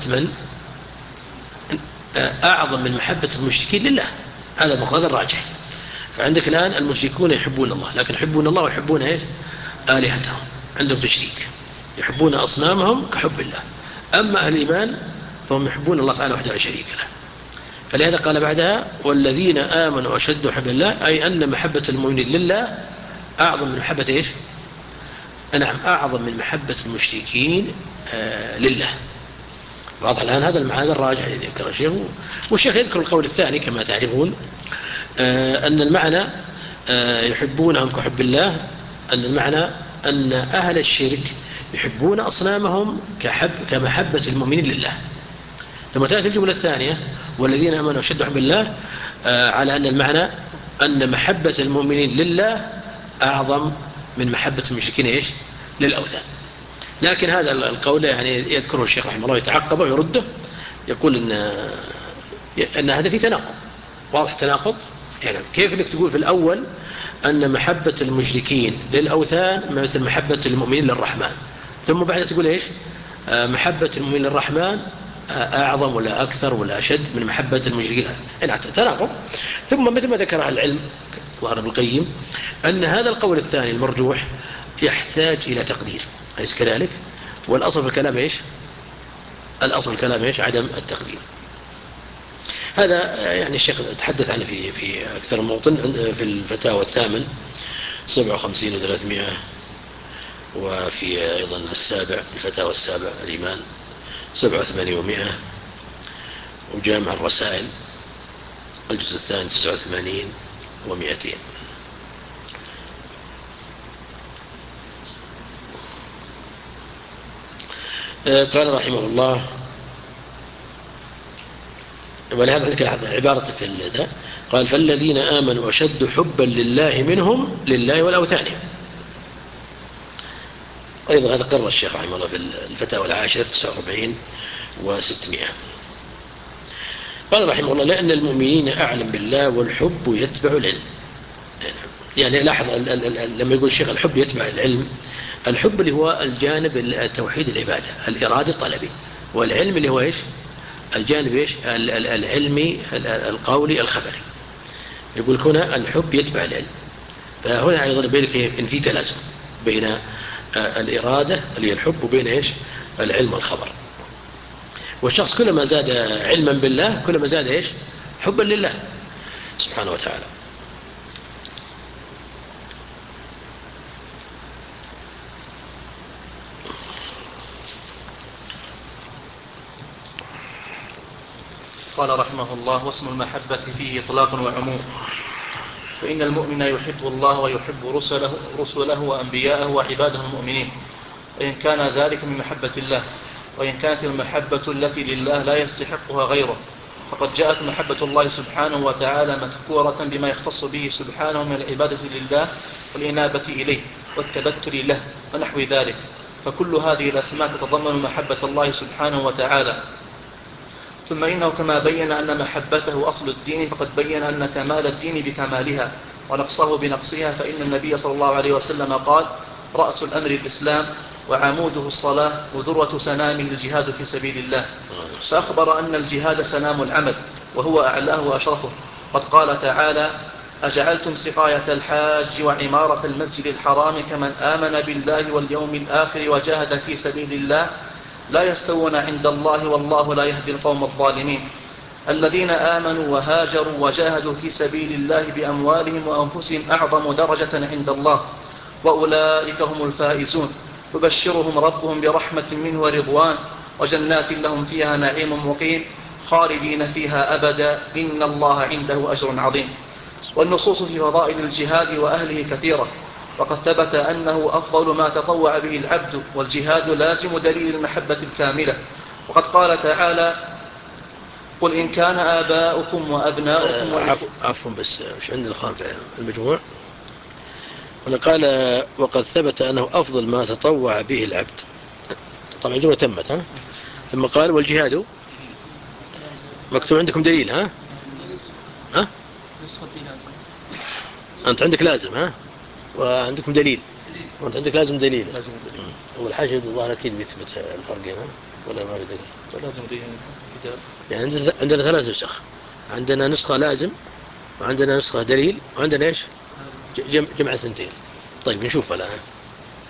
أعظم من محبة المشركين لله. هذا مقصد الراجح. فعندك الآن المشركون يحبون الله، لكن يحبون الله ويحبون آلهتهم، عندهم تشريك، يحبون أصنامهم كحب الله. أما أهل الإيمان فهم يحبون الله تعالى وحده لا شريك له. فلهذا قال بعدها والذين آمنوا أشد حب الله، أي أن محبة المؤمنين لله أعظم من محبة إيش؟ نعم، أعظم من محبة المشركين لله. واضح الآن هذا الراجع الذي ذكر الشيخ. والشيخ يذكر القول الثاني كما تعرفون، أن المعنى يحبونهم كحب الله، أن المعنى أن أهل الشرك يحبون أصنامهم كمحبة المؤمنين لله. ثم تأتي الجملة الثانية والذين آمنوا أشد حب الله، على أن المعنى أن محبة المؤمنين لله أعظم من محبة المشركين إيش؟ للأوثان. لكن هذا القول يعني يذكره الشيخ رحمه الله يتعقبه ويرده، يقول أن هذا فيه تناقض. واضح تناقض؟ يعني كيف انك تقول في الأول أن محبة المشركين للأوثان مثل محبة المؤمنين للرحمن، ثم بعد تقول إيش؟ محبة المؤمنين للرحمن أعظم ولا أكثر ولا أشد من محبة المشركين. يعني تناقض. ثم مثل ما ذكر أهل العلم ظهر ابن القيم أن هذا القول الثاني المرجوح يحتاج إلى تقدير، أليس كذلك؟ والأصل في الكلام إيش؟ الأصل في الكلام إيش؟ عدم التقدير. هذا يعني الشيخ تحدث عنه في أكثر من موطن، في الفتاوى الثامن 57 و300، وفي أيضا الفتاوى السابع الإيمان 87 و100، وجامع الرسائل الجزء الثاني 89 و200. قال رحمه الله، ولهذا عندك عبارة في ذا، قال فالذين آمنوا أشد حبا لله منهم لله والأوثان. أيضا هذا قرر الشيخ رحمه الله في الفتاوى العاشر 49 و600. قال رحمه الله لأن المؤمنين أعلم بالله والحب يتبع العلم. يعني لاحظ لما يقول الشيخ الحب يتبع العلم، الحب اللي هو الجانب التوحيد العبادة الإرادة الطلبي، والعلم اللي هو إيش؟ الجانب إيش؟ العلمي القولي الخبري. يقول هنا الحب يتبع العلم. فهنا أيضا بينك إن في تلازم بين الإرادة اللي هي الحب وبين إيش؟ العلم والخبر. والشخص كلما زاد علما بالله كلما زاد إيش؟ حبا لله سبحانه وتعالى. قال رحمه الله واسم المحبة فيه إطلاق وعموم، فإن المؤمن يحب الله ويحب رسله وأنبياءه وعباده المؤمنين، وإن كان ذلك من محبة الله، وإن كانت المحبة التي لله لا يستحقها غيره، فقد جاءت محبة الله سبحانه وتعالى مذكورة بما يختص به سبحانه من العبادة لله والإنابة إليه والتبتل له ونحو ذلك، فكل هذه الأسماء تتضمن محبة الله سبحانه وتعالى. ثم إنه كما بين أن محبته أصل الدين، فقد بين أن كمال الدين بكمالها ونقصه بنقصها، فإن النبي صلى الله عليه وسلم قال رأس الأمر الإسلام وعموده الصلاة وذروة سنامه الجهاد في سبيل الله، فأخبر أن الجهاد سنام العمل وهو أعلاه وأشرفه. قد قال تعالى أجعلتم سقاية الحاج وعمارة المسجد الحرام كمن آمن بالله واليوم الآخر وجاهد في سبيل الله لا يستوون عند الله والله لا يهدي القوم الظالمين. الذين آمنوا وهاجروا وجاهدوا في سبيل الله بأموالهم وأنفسهم أعظم درجة عند الله وأولئك هم الفائزون، يبشرهم ربهم برحمة منه ورضوان وجنات لهم فيها نعيم مقيم خالدين فيها أبدا إن الله عنده أجر عظيم. والنصوص في فضائل الجهاد وأهله كثيرة، وقد ثبت أنه أفضل ما تطوع به العبد، والجهاد لازم دليل المحبة الكاملة. وقد قال تعالى قل إن كان آباؤكم وأبناؤكم عفوا بس مش عند الخان في المجموع. قال وقد ثبت أنه أفضل ما تطوع به العبد. طبعا الجملة تمت ثم قال والجهاد مكتوب عندكم دليل ها أنت عندك لازم وعندكم دليل وأنت عندك لازم دليل والحاجة الظاهر أكيد بيثبت الفرق ولا ما بدل لازم دليل يعني عندنا ثلاث نسخ، عندنا نسخة لازم وعندنا نسخة دليل وعندنا إيش جمع ثنتين. طيب نشوف الآن.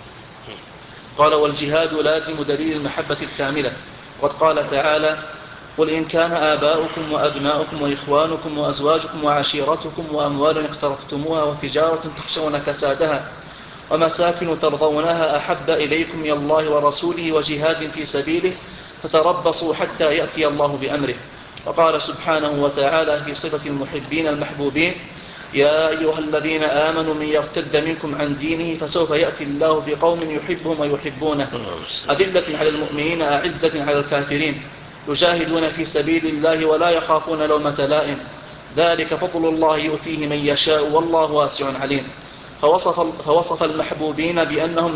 قال والجهاد لازم دليل المحبة الكاملة. وقد قال تعالى قل إن كان آباؤكم وأبناؤكم وإخوانكم وأزواجكم وعشيرتكم وأموال اقترفتموها وتجارة تخشون كسادها ومساكن ترضونها أحب إليكم من الله ورسوله وجهاد في سبيله فتربصوا حتى يأتي الله بأمره. وقال سبحانه وتعالى في صفة المحبين المحبوبين: يا أيها الذين آمنوا من يرتد منكم عن دينه فسوف يأتي الله بقوم يحبهم ويحبونه أذلة على المؤمنين أعزة على الكافرين يجاهدون في سبيل الله ولا يخافون لومة لائم ذلك فضل الله يؤتيه من يشاء والله واسع عليم. فوصف المحبوبين بأنهم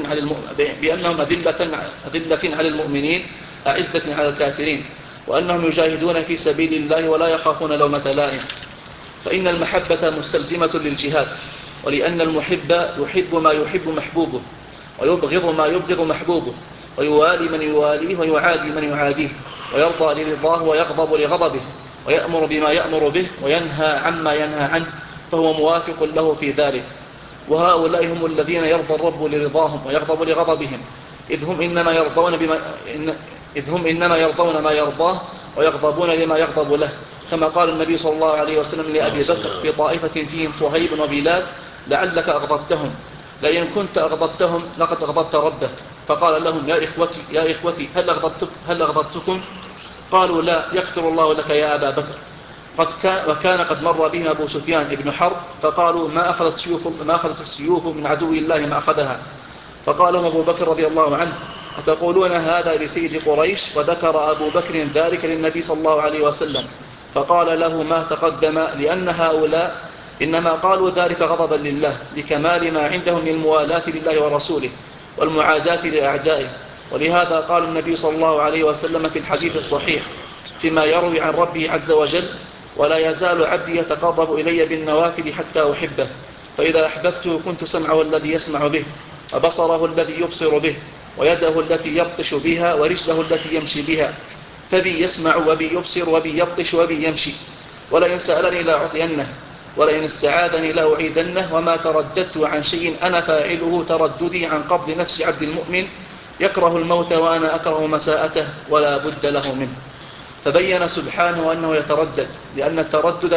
أذلة على المؤمنين أعزة على الكافرين وأنهم يجاهدون في سبيل الله ولا يخافون لومة لائم. فإن المحبة مستلزمة للجهاد، ولأن المحب يحب ما يحب محبوبه ويبغض ما يبغض محبوبه ويوالي من يواليه ويعادي من يعاديه ويرضى لرضاه ويغضب لغضبه ويأمر بما يأمر به وينهى عما ينهى عنه فهو موافق له في ذلك. وهؤلاء هم الذين يرضى الرب لرضاهم ويغضب لغضبهم إذ هم إنما يرضون ما يرضاه ويغضبون لما يغضب له، كما قال النبي صلى الله عليه وسلم لأبي بكر في طائفة فيهم صهيب وبلال: لعلك أغضبتهم، لئن كنت أغضبتهم لقد أغضبت ربك. فقال لهم: يا إخوتي هل أغضبتكم؟ قالوا: لا، يغفر الله لك يا أبا بكر. وكان قد مر بهم أبو سفيان ابن حرب فقالوا: ما أخذت السيوف من عدو الله ما أخذها. فقال لهم أبو بكر رضي الله عنه: أتقولون هذا لسيد قريش؟ وذكر أبو بكر ذلك للنبي صلى الله عليه وسلم فقال له ما تقدم، لأن هؤلاء إنما قالوا ذلك غضبا لله لكمال ما عندهم من الموالاة لله ورسوله والمعاداة لأعدائه. ولهذا قال النبي صلى الله عليه وسلم في الحديث الصحيح فيما يروي عن ربه عز وجل: ولا يزال عبدي يتقرب إلي بالنوافل حتى أحبه، فإذا أحببته كنت سمعه الذي يسمع به وبصره الذي يبصر به ويده التي يبطش بها ورجله التي يمشي بها، فبي يسمع وبي يبصر وبي يبطش وبي يمشي، ولئن سألني لأعطينه ولئن استعاذني لأعيذنه. وما ترددت عن شيء أنا فاعله ترددي عن قبض نفس عبد المؤمن يكره الموت وأنا أكره مساءته ولا بد له منه. فبين سبحانه أنه يتردد، لأن التردد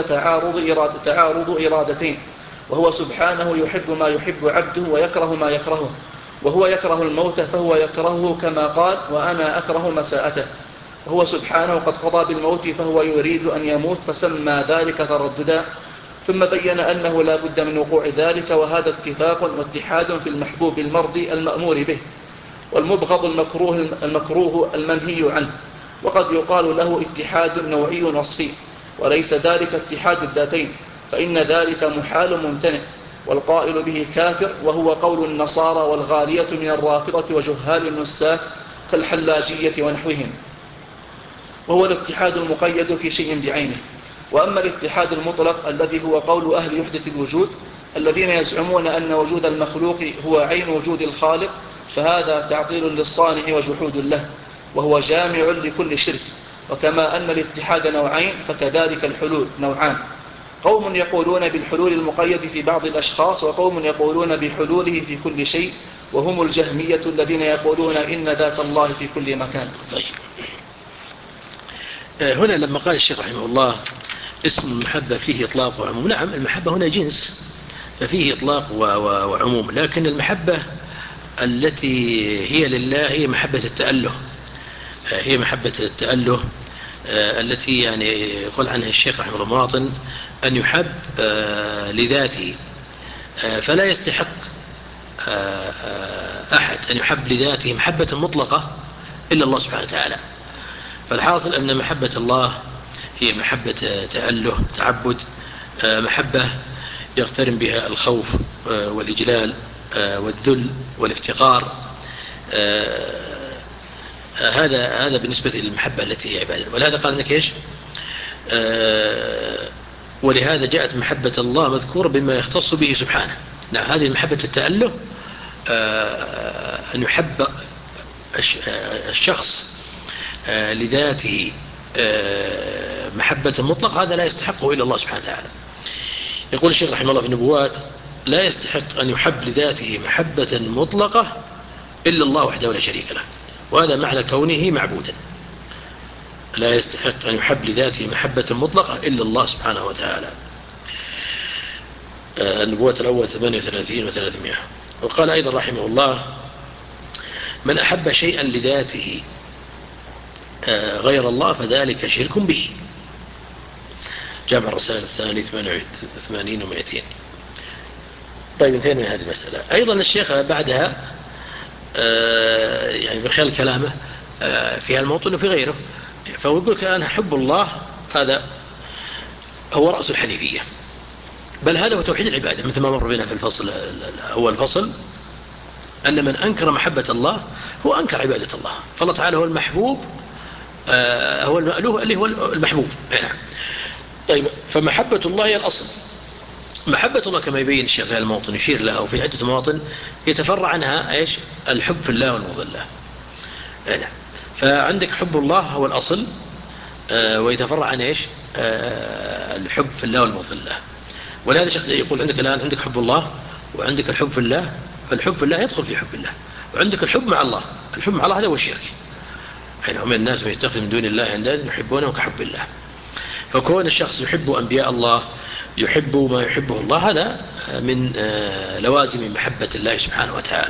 تعارض إرادتين، وهو سبحانه يحب ما يحب عبده ويكره ما يكرهه، وهو يكره الموت فهو يكرهه كما قال: وأنا أكره مساءته. وهو سبحانه قد قضى بالموت فهو يريد أن يموت فسمى ذلك ترددا. ثم بين أنه لا بد من وقوع ذلك، وهذا اتفاق واتحاد في المحبوب المرضي المأمور به والمبغض المكروه المنهي عنه. وقد يقال له اتحاد نوعي وصفي، وليس ذلك اتحاد الذاتين، فإن ذلك محال ممتنع، والقائل به كافر، وهو قول النصارى والغالية من الرافضة وجهال النساك كالحلاجية ونحوهم، وهو الاتحاد المقيد في شيء بعينه. وأما الاتحاد المطلق الذي هو قول أهل وحدة الوجود الذين يزعمون أن وجود المخلوق هو عين وجود الخالق، فهذا تعطيل للصانع وجحود له، وهو جامع لكل شرك. وكما أن الاتحاد نوعين فكذلك الحلول نوعان: قوم يقولون بالحلول المقيد في بعض الأشخاص، وقوم يقولون بحلوله في كل شيء، وهم الجهمية الذين يقولون إن ذات الله في كل مكان. طيب. هنا لما قال الشيخ رحمه الله اسم المحبة فيه إطلاق وعموم، نعم المحبة هنا جنس ففيه إطلاق وعموم، لكن المحبة التي هي لله هي محبة التأله، هي محبة التأله التي يعني يقول عنها الشيخ رحمه الله مواطن أن يحب لذاته، فلا يستحق أحد أن يحب لذاته محبة مطلقة إلا الله سبحانه وتعالى. فالحاصل أن محبة الله هي محبة تأله تعبد، محبة يقترن بها الخوف والإجلال والذل والافتقار. هذا بالنسبة للمحبة التي هي عبادة. ولهذا قال لك إيش؟ ولهذا جاءت محبة الله مذكورة بما يختص به سبحانه. نعم، هذه محبة التأله، أن يحب الشخص لذاته محبة مطلقة، هذا لا يستحقه إلا الله سبحانه وتعالى. يقول الشيخ رحمه الله في النبوات: لا يستحق أن يحب لذاته محبة مطلقة إلا الله وحده لا شريك له، وهذا معنى كونه معبودا. لا يستحق أن يحب لذاته محبة مطلقة إلا الله سبحانه وتعالى. النبوة الأول 38 و300. وقال أيضا رحمه الله: من أحب شيئا لذاته غير الله فذلك شرك به. جامع الرسائل الثاني 88 و200. طيب انتهينا من هذه المسألة. أيضا الشيخ بعدها يعني من خلال كلامه في هالموطن وفي غيره، فهو يقول كأن حب الله هذا هو رأس الحنيفية، بل هذا هو توحيد العبادة، مثل ما مر بنا في الفصل أول فصل، أن من أنكر محبة الله هو أنكر عبادة الله. فالله تعالى هو المحبوب، هو المألوه اللي هو المحبوب. طيب، فمحبة الله هي الأصل. محبة الله كما يبين الشيخ في الموطن يشير لها، وفي عدة مواطن يتفرع عنها إيش؟ الحب في الله والبغض الله. فعندك حب الله هو الأصل، ويتفرع عن إيش؟ الحب في الله والبغض الله. ولهذا الشيخ يقول عندك الآن عندك حب الله وعندك الحب في الله، فالحب في الله يدخل في حب الله، وعندك الحب مع الله. الحب مع الله هذا هو الشرك. يعني هم الناس من يتخذ من دون الله أندادا يحبونه كحب الله. فكون الشخص يحب أنبياء الله، يحب ما يحبه الله، هذا من لوازم محبة الله سبحانه وتعالى.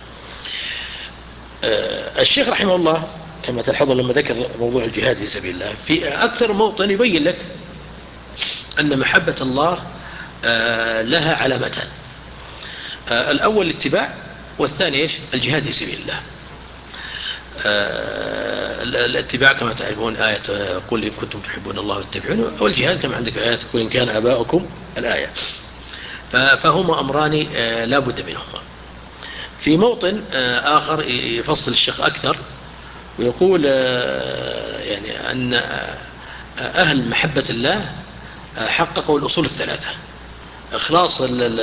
الشيخ رحمه الله كما تلحظون لما ذكر موضوع الجهاد في سبيل الله في أكثر موطن يبين لك أن محبة الله لها علامتان: الأول الاتباع، والثاني إيش؟ الجهاد في سبيل الله. الاتباع كما تعرفون آية قل إن كنتم تحبون الله فاتبعون، والجهاد كما عندك آية قل إن كان آباؤكم الآية. فهما أمران لا بد منهما. في موطن آخر يفصل الشيخ أكثر ويقول يعني أن أهل محبة الله حققوا الأصول الثلاثة: إخلاص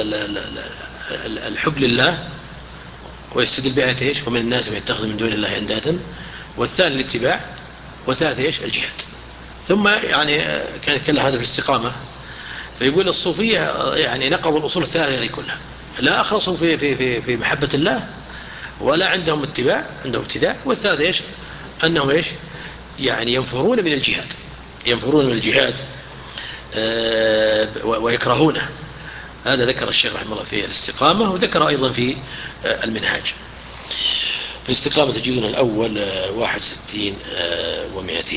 الحب لله، ويستدل بآية إيش؟ ومن الناس من يتخذ من دون الله أندادا، والثاني الاتباع، والثالث إيش؟ الجهاد. ثم يعني كان يتكلم هذا في الاستقامة، فيقول الصوفية يعني نقضوا الأصول الثلاثة هذه كلها، لا أخلصوا في محبة الله، ولا عندهم اتباع، عندهم ابتداع، والثالث إيش؟ أنهم إيش؟ يعني ينفرون من الجهاد، ينفرون من الجهاد ويكرهونه. هذا ذكر الشيخ رحمه الله في الاستقامة، وذكر أيضا في المنهاج. في الاستقامة تجدون الأول 61 و200.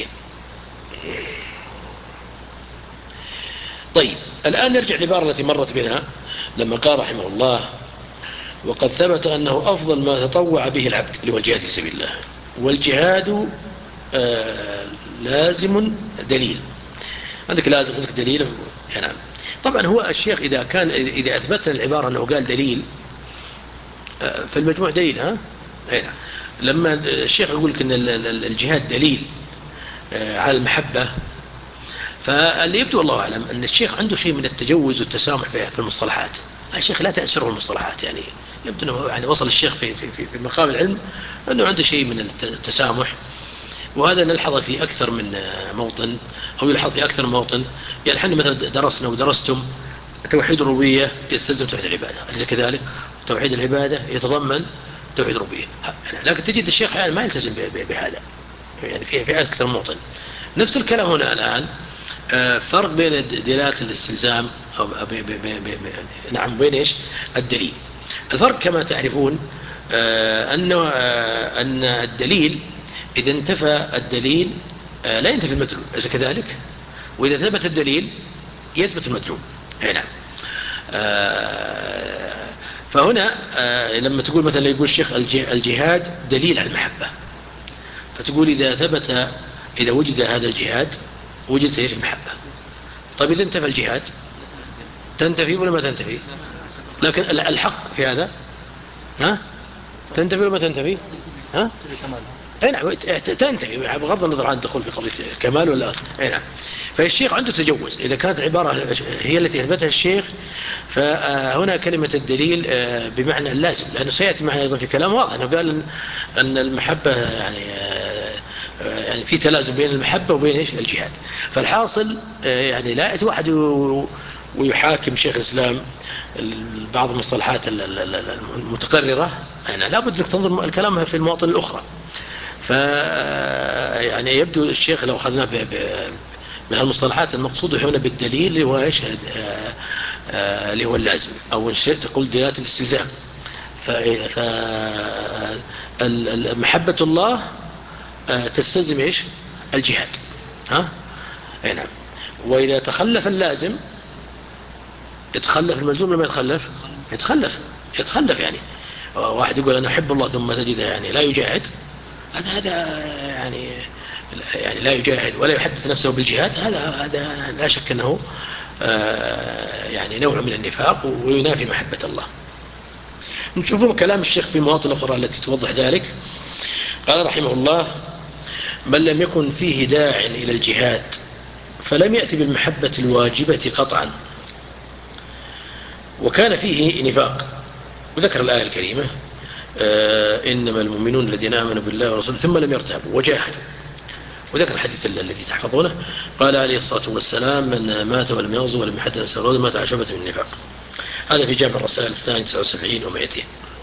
طيب، الآن نرجع للعبارة التي مرت بنا لما قال رحمه الله: وقد ثبت أنه أفضل ما تطوع به العبد، اللي هو الجهاد في سبيل الله، والجهاد لازم دليل. عندك لازم، عندك دليل. يعني طبعا هو الشيخ إذا أثبتنا العبارة أنه قال دليل، فالمجموع دليل. هنا لما الشيخ يقول لك أن الجهاد دليل على المحبة، فاللي يبدو الله أعلم أن الشيخ عنده شيء من التجوز والتسامح في المصطلحات. الشيخ لا تأثره المصطلحات، يعني يبدو أنه يعني وصل الشيخ في مقام العلم أنه عنده شيء من التسامح، وهذا نلحظه في أكثر من موطن، أو يلحظ في أكثر من موطن. يعني احنا مثلا درسنا ودرستم توحيد الربوبية يستلزم توحيد العبادة، أليس كذلك؟ توحيد العبادة يتضمن توحيد الربوبية، لكن تجد الشيخ يعني ما يلتزم بهذا، يعني في أكثر من موطن. نفس الكلام هنا الآن، فرق بين دلالات الاستلزام أو نعم بين إيش؟ الدليل. الفرق كما تعرفون أن الدليل إذا انتفى الدليل لا ينتفي المدلول، أليس كذلك؟ وإذا ثبت الدليل يثبت المدلول. نعم. فهنا لما تقول مثلا يقول الشيخ الجهاد دليل على المحبة، فتقول إذا وجد هذا الجهاد وجدت ايش؟ المحبة. طيب إذا انتفى الجهاد تنتفي ولا ما تنتفي؟ لكن الحق في هذا تنتفي ولا ما تنتفي؟ نعم تنتهي بغض النظر عن الدخول في قضية كمال ولا نعم. فالشيخ عنده تجوز إذا كانت العبارة هي التي أثبتها الشيخ، فهنا كلمة الدليل بمعنى اللازم، لأنه سيأتي معنا أيضا في كلام واضح أنه قال أن المحبة يعني في تلازم بين المحبة وبين إيش؟ الجهاد. فالحاصل يعني لا يأتي واحد ويحاكم شيخ الإسلام بعض المصطلحات المتقررة، يعني لابد أنك تنظر الكلام في المواطن الأخرى. يعني يبدو الشيخ لو أخذنا من المصطلحات المقصود هنا بالدليل اللي هو إيش اللي هو اللازم أو تقول دلالة الاستلزام. فمحبة الله تستلزم إيش الجهاد. ها نعم. وإذا تخلف اللازم يتخلف الملزوم لما يتخلف يعني واحد يقول أنا أحب الله ثم تجده يعني لا يجاهد، هذا يعني لا يجاهد ولا يحدث نفسه بالجهاد، هذا لا شك أنه يعني نوع من النفاق وينافي محبة الله. نشوفوا كلام الشيخ في مواطن أخرى التي توضح ذلك. قال رحمه الله: من لم يكن فيه داع إلى الجهاد فلم يأتي بالمحبة الواجبة قطعا وكان فيه نفاق. وذكر الآية الكريمة: إنما المؤمنون الذين آمنوا بالله ورسوله ثم لم يرتابوا وجاهدوا. وذكر الحديث الذي تحفظونه: قال عليه الصلاة والسلام: من مات ولم يغزو ولم يحد نفسه الغزو مات على شعبة من النفاق. هذا في جامع الرسائل الثاني 79 و200.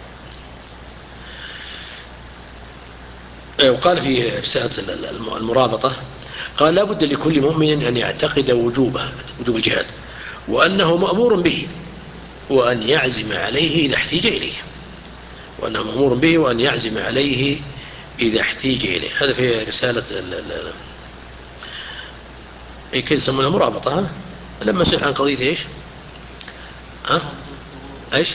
وقال في رسالة المرابطة: قال لا بد لكل مؤمن أن يعتقد وجوب الجهاد وأنه مأمور به وأن يعزم عليه إذا احتيج إليه هذا في رسالة كيف يسمونها مرابطة. لما سئل عن قضية إيش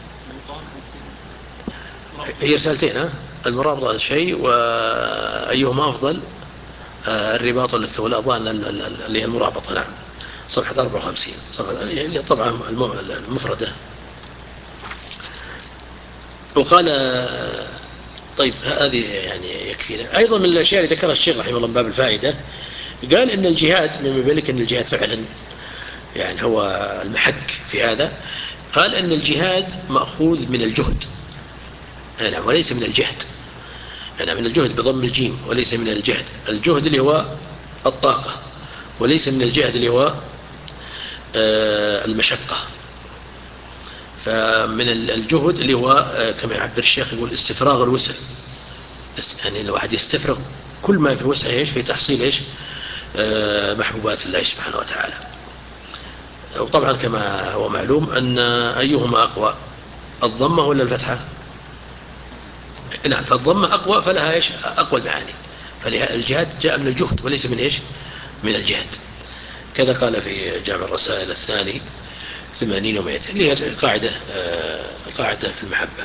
هي رسالتين المرابطة شيء وأيهما أفضل الرباط للثولة أظن اللي هي المرابطة. نعم صفحة 54 اللي طبعا المفردة. وقال طيب هذه يعني يكفينا. أيضا من الأشياء اللي ذكرها الشيخ رحمه الله من باب الفائدة قال إن الجهاد من بالك أن الجهاد فعلا يعني هو المحك في هذا. قال أن الجهاد مأخوذ من الجهد وليس من الجهد. من الجهد بضم الجيم وليس من الجهد. الجهد اللي هو الطاقة وليس من الجهد اللي هو المشقة. فمن الجهد اللي هو كما يعبر الشيخ يقول استفراغ الوسع، يعني الواحد يستفرغ كل ما في وسعه في تحصيل محبوبات الله سبحانه وتعالى. وطبعا كما هو معلوم أن أيهما أقوى الضمة ولا الفتحة؟ نعم فالضمة أقوى فلها أقوى المعاني. فالجهاد جاء من الجهد وليس من الجهد. كذا قال في جامع الرسائل الثاني 80 و100 اللي هي قاعدة في المحبة.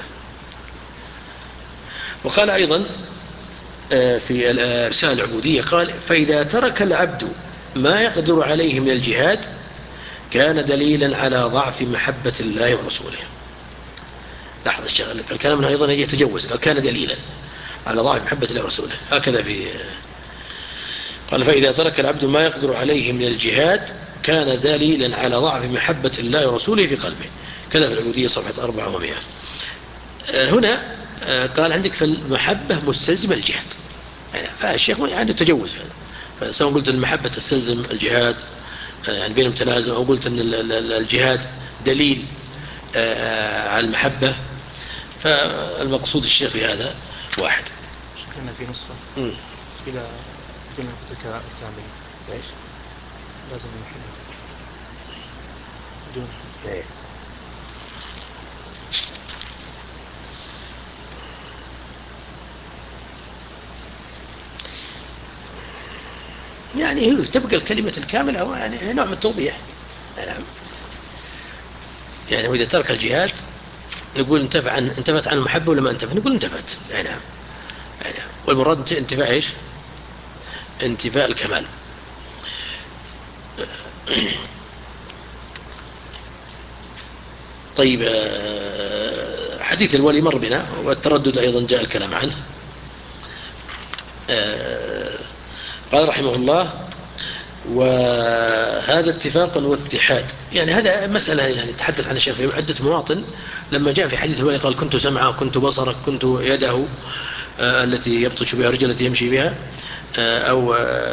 وقال أيضا في الرسالة العبودية قال: فإذا ترك العبد ما يقدر عليه من الجهاد كان دليلا على ضعف محبة الله ورسوله. لاحظ الشغل الكلام هنا أيضا يتجوز، قال كان دليلا على ضعف محبة الله ورسوله. هكذا قال: فإذا ترك العبد ما يقدر عليه من الجهاد كان دليلا على ضعف محبة الله ورسوله في قلبه. كذا في العبودية صفحة 400. هنا قال عندك في المحبة مستلزم الجهاد، يعني فالشيخ يعني تجوز هذا. فسواء قلت المحبة تستلزم الجهاد يعني بينهم تلازم، أو قلت أن الجهاد دليل على المحبة، فالمقصود الشيخ في هذا واحد. شكرنا في نصفه إلى دون كامل لازم المحبة دون يعني هي تبقى الكلمة الكاملة هو يعني نوع من التوضيح. يعني وإذا ترك الجهاد نقول انتفت عن المحبة ولا ما انتفت؟ نقول انتفت. نعم. والمراد انتفاء ايش؟ انتفاء الكمال. طيب حديث الولي مر بنا والتردد أيضا جاء الكلام عنه. قال رحمه الله: وهذا اتفاق واتحاد. يعني هذا مسألة يعني تحدث عن الشيخ في عدة مواطن. لما جاء في حديث الولي قال: كنت سمعه كنت بصره كنت يده التي يبطش بها رجل التي يمشي بها، أو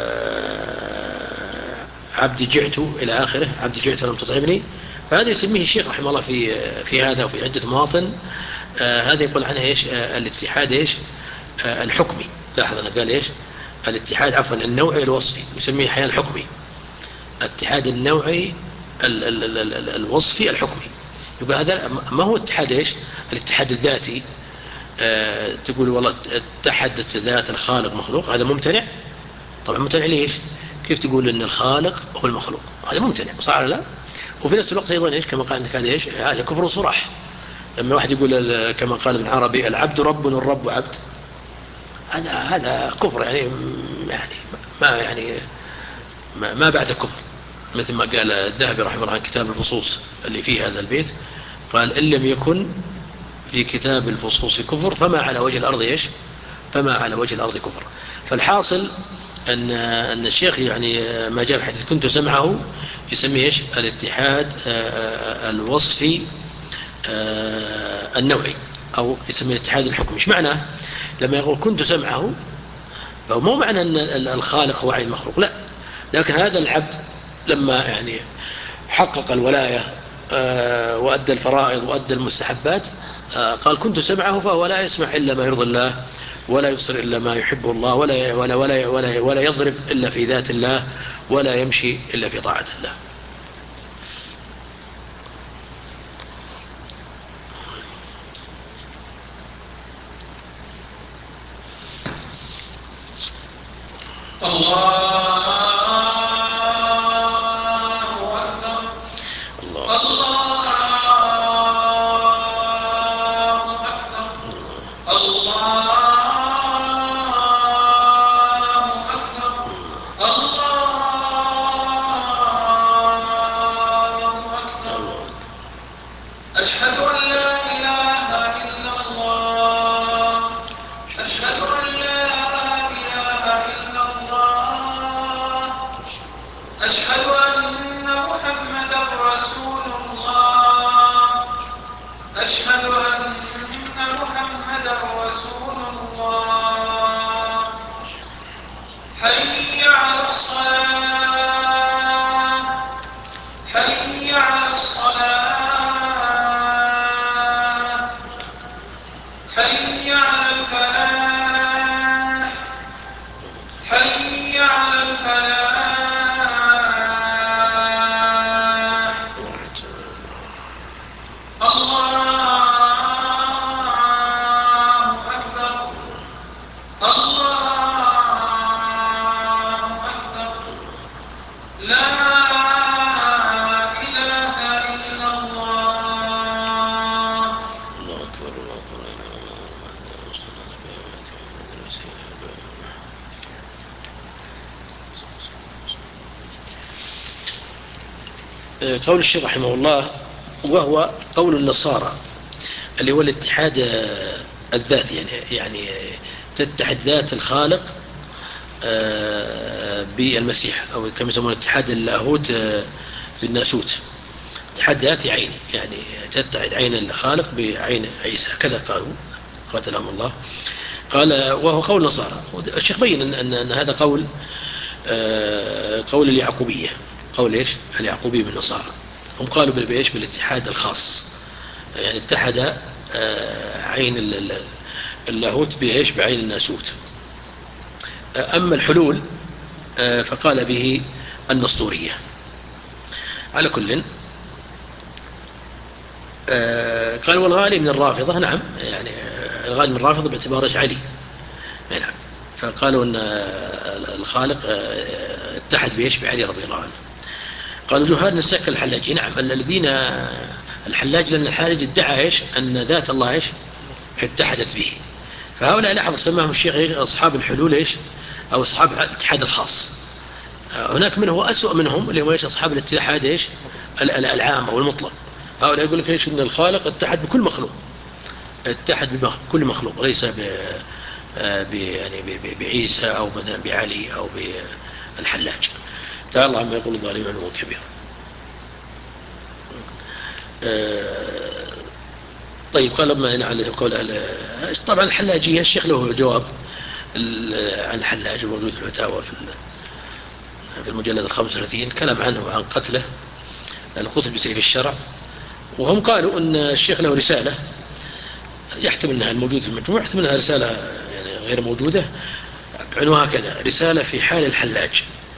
عبدي جعت إلى آخره، عبدي جعت لم تطعمني. فهذا يسميه الشيخ رحمه الله في هذا وفي عدة مواطن. هذا يقول عنه الاتحاد الحكمي. لاحظ أنا قال الاتحاد عفوا النوعي الوصفي، يسميه أحيانا الحكمي. الاتحاد النوعي الوصفي الحكمي، يبقى هذا ما هو اتحاد إيش؟ الاتحاد الذاتي. تقول والله اتحدت ذات الخالق مخلوق، هذا ممتنع. طبعا ممتنع ليش؟ كيف تقول ان الخالق هو المخلوق؟ هذا ممتنع، صح ولا لا؟ وفي نفس الوقت ايضا ايش كما قال عندك هذا ايش؟ هذا كفر صراح. لما واحد يقول كما قال ابن عربي العبد رب والرب عبد، هذا كفر يعني ما بعد كفر. مثل ما قال الذهبي رحمه الله عن كتاب الفصوص اللي فيه هذا البيت، قال إن لم يكن في كتاب الفصوص كفر فما على وجه الأرض إيش؟ فما على وجه الأرض كفر. فالحاصل أن الشيخ يعني ما جاء في حديث كنت سمعه يسميه إيش؟ الاتحاد الوصفي النوعي، أو يسميه الاتحاد الحكمي. إيش معناه لما يقول كنت سمعه؟ فهو مو معنى أن الخالق هو عين المخلوق، لا، لكن هذا العبد لما يعني حقق الولاية وأدى الفرائض وأدى المستحبات، قال كنت سمعه، فهو لا يسمع إلا ما يرضي الله، ولا يبصر إلا ما يحبه الله، ولا يضرب إلا في ذات الله، ولا يمشي إلا في طاعة الله. قول الشيخ رحمه الله وهو قول النصارى اللي هو الاتحاد الذاتي، يعني تتحد ذات الخالق بالمسيح، أو كما يسمون اتحاد اللاهوت بالناسوت، اتحاد ذاتي عيني، يعني تتحد عين الخالق بعين عيسى، كذا قالوا قاتلهم الله. قال وهو قول النصارى. الشيخ بين أن هذا قول اليعقوبية، قول إيش؟ اليعقوبية بالنصارى. هم قالوا بالإيش؟ بالاتحاد الخاص، يعني اتحد عين اللاهوت بإيش؟ بعين الناسوت. أما الحلول فقال به النسطورية. على كل قال والغالي من الرافضة، نعم، يعني الغالي من الرافضة باعتبار علي، نعم، فقالوا أن الخالق اتحد بإيش؟ بعلي رضي الله عنه. قالوا جهال نسك الحلاج، نعم، الذين الحلاج، لأن الحلاج ادعى إيش؟ أن ذات الله إيش؟ اتحدت به. فهؤلاء لاحظ سماهم الشيخ إيش؟ أصحاب الحلول إيش؟ أو أصحاب الاتحاد الخاص. هناك من هو أسوأ منهم اللي هو إيش؟ أصحاب الاتحاد إيش؟ العام أو المطلق. هؤلاء يقول لك إيش؟ أن الخالق اتحد بكل مخلوق، اتحد بكل مخلوق، ليس يعني بعيسى أو مثلا بعلي أو بالحلاج. تعالى الله عما يقول الظالمين علوا كبيرا. طيب قال لما هنا عليه قول طبعا الحلاجية، الشيخ له جواب عن الحلاج موجود في الفتاوى في المجلد 35، كلام عنه وعن قتله لأنه قتل بسيف الشرع. وهم قالوا أن الشيخ له رسالة يحتمل أنها الموجود في المجموع، يحتمل أنها رسالة يعني غير موجودة، عنوانها كذا: رسالة في حال الحلاج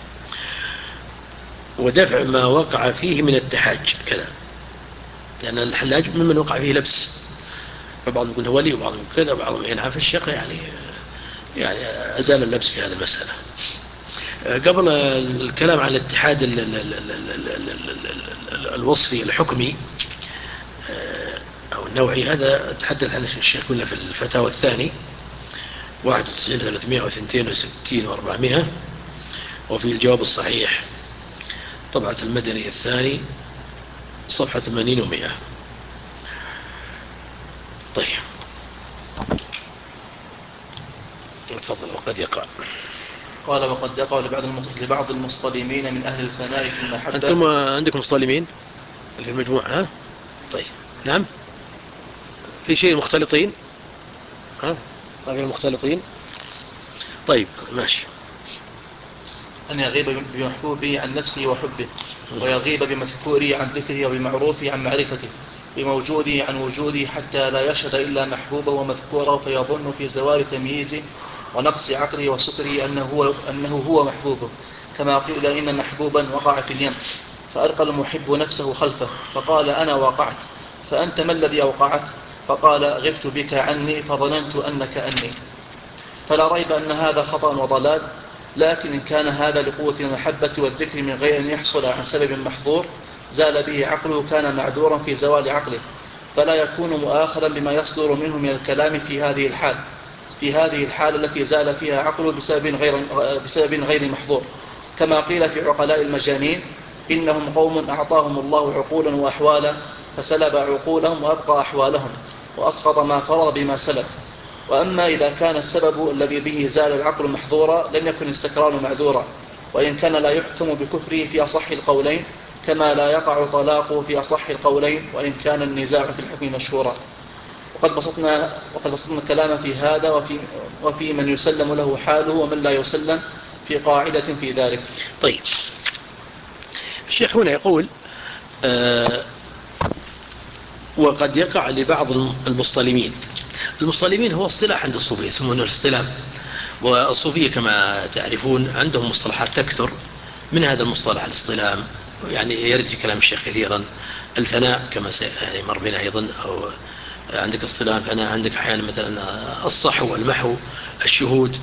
ودفع ما وقع فيه من التحاج كذا. لأن الحلاج ممن وقع فيه لبس، فبعضهم يقول هو ولي وبعضهم يقول كذا وبعضهم ينعى في الشيخ يعني أزال اللبس في هذه المسألة. قبل الكلام عن الاتحاد الوصفي الحكمي أو النوعي، هذا تحدث عن الشيخ قلنا في الفتاوى الثاني 91 362 و400، وفي الجواب الصحيح طبعة المدني الثاني صفحة 80 و100. طيب تفضل. وقد يقع. قال: وقد يقع لبعض المصطلمين من أهل الفناء في المحبة. أنتم عندكم مصطلمين في المجموعة؟ ها؟ طيب نعم. في شيء مختلطين؟ ها؟ ما في المختلطين؟ طيب ماشي. أن يغيب بمحبوبه عن نفسه وحبه، ويغيب بمذكوره عن ذكره، وبمعروفه عن معرفته، بموجوده عن وجوده، حتى لا يشهد إلا محبوبه ومذكوره، فيظن في زوال تمييزه ونقص عقله وسكره أنه هو محبوبه، كما قيل إن محبوبا وقع في اليم فألقى المحب نفسه خلفه فقال: أنا وقعت. فأنت ما الذي أوقعك؟ فقال: غبت بك عني فظننت أنك أني. فلا ريب أن هذا خطأ وضلال، لكن إن كان هذا لقوة المحبة والذكر من غير أن يحصل عن سبب محظور زال به عقله، كان معذورا في زوال عقله، فلا يكون مؤاخذا بما يصدر منه من الكلام في هذه الحالة التي زال فيها عقله بسبب غير محظور، كما قيل في عقلاء المجانين: إنهم قوم أعطاهم الله عقولا وأحوالا فسلب عقولهم وأبقى أحوالهم وأسقط ما فرض بما سلب. وأما إذا كان السبب الذي به زال العقل محظورا لم يكن السكران معذورا، وإن كان لا يحكم بكفره في أصح القولين، كما لا يقع طلاقه في أصح القولين وإن كان النزاع في الحكم مشهورا. وقد بسطنا الكلام في هذا وفي من يسلم له حاله ومن لا يسلم في قاعدة في ذلك. طيب الشيخ هنا يقول وقد يقع لبعض المصطلمين. المصطلمين هو اصطلاح عند الصوفية يسمونه الاصطلاح، والصوفية كما تعرفون عندهم مصطلحات تكثر، من هذا المصطلح الاصطلاح يعني يرد في كلام الشيخ كثيرا الفناء كما مر بنا أيضا، أو عندك اصطلاح الفناء، عندك أحيانا مثلا الصحو والمحو الشهود.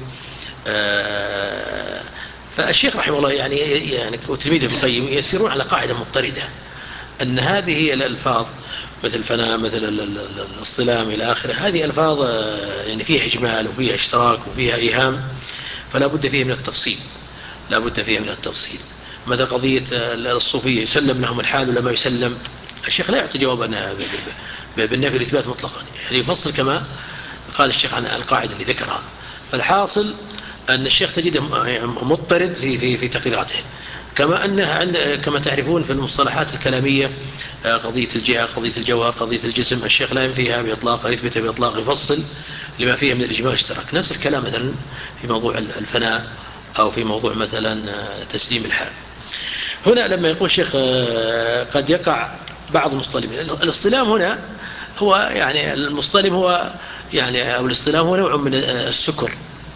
فالشيخ رحمه الله يعني وتلميذه ابن القيم يسيرون على قاعدة مضطردة، أن هذه هي الألفاظ مثل الفناء مثل الاصطلام إلى آخره، هذه ألفاظ يعني فيها إجمال وفيها اشتراك وفيها إيهام، فلا بد فيه من التفصيل، لا بد فيه من التفصيل. مثل قضية الصوفية يسلم لهم الحال ولا ما يسلم، الشيخ لا يعطي جوابا بالنفي والإثبات مطلقا، يعني يفصل كما قال الشيخ عن القاعدة اللي ذكرها. فالحاصل أن الشيخ تجده مضطرد في تقريراته، كما تعرفون في المصطلحات الكلامية قضية الجهة، قضية الجوهر، قضية الجسم، الشيخ لا ينفيها بإطلاق، يثبتها بإطلاق، يفصل لما فيها من الإجمال والاشتراك. نفس الكلام مثلا في موضوع الفناء أو في موضوع مثلا تسليم الحال. هنا لما يقول الشيخ قد يقع بعض المصطلمين، الاصطلام هنا هو يعني المصطلم هو يعني أو الاصطلام هو نوع من السكر.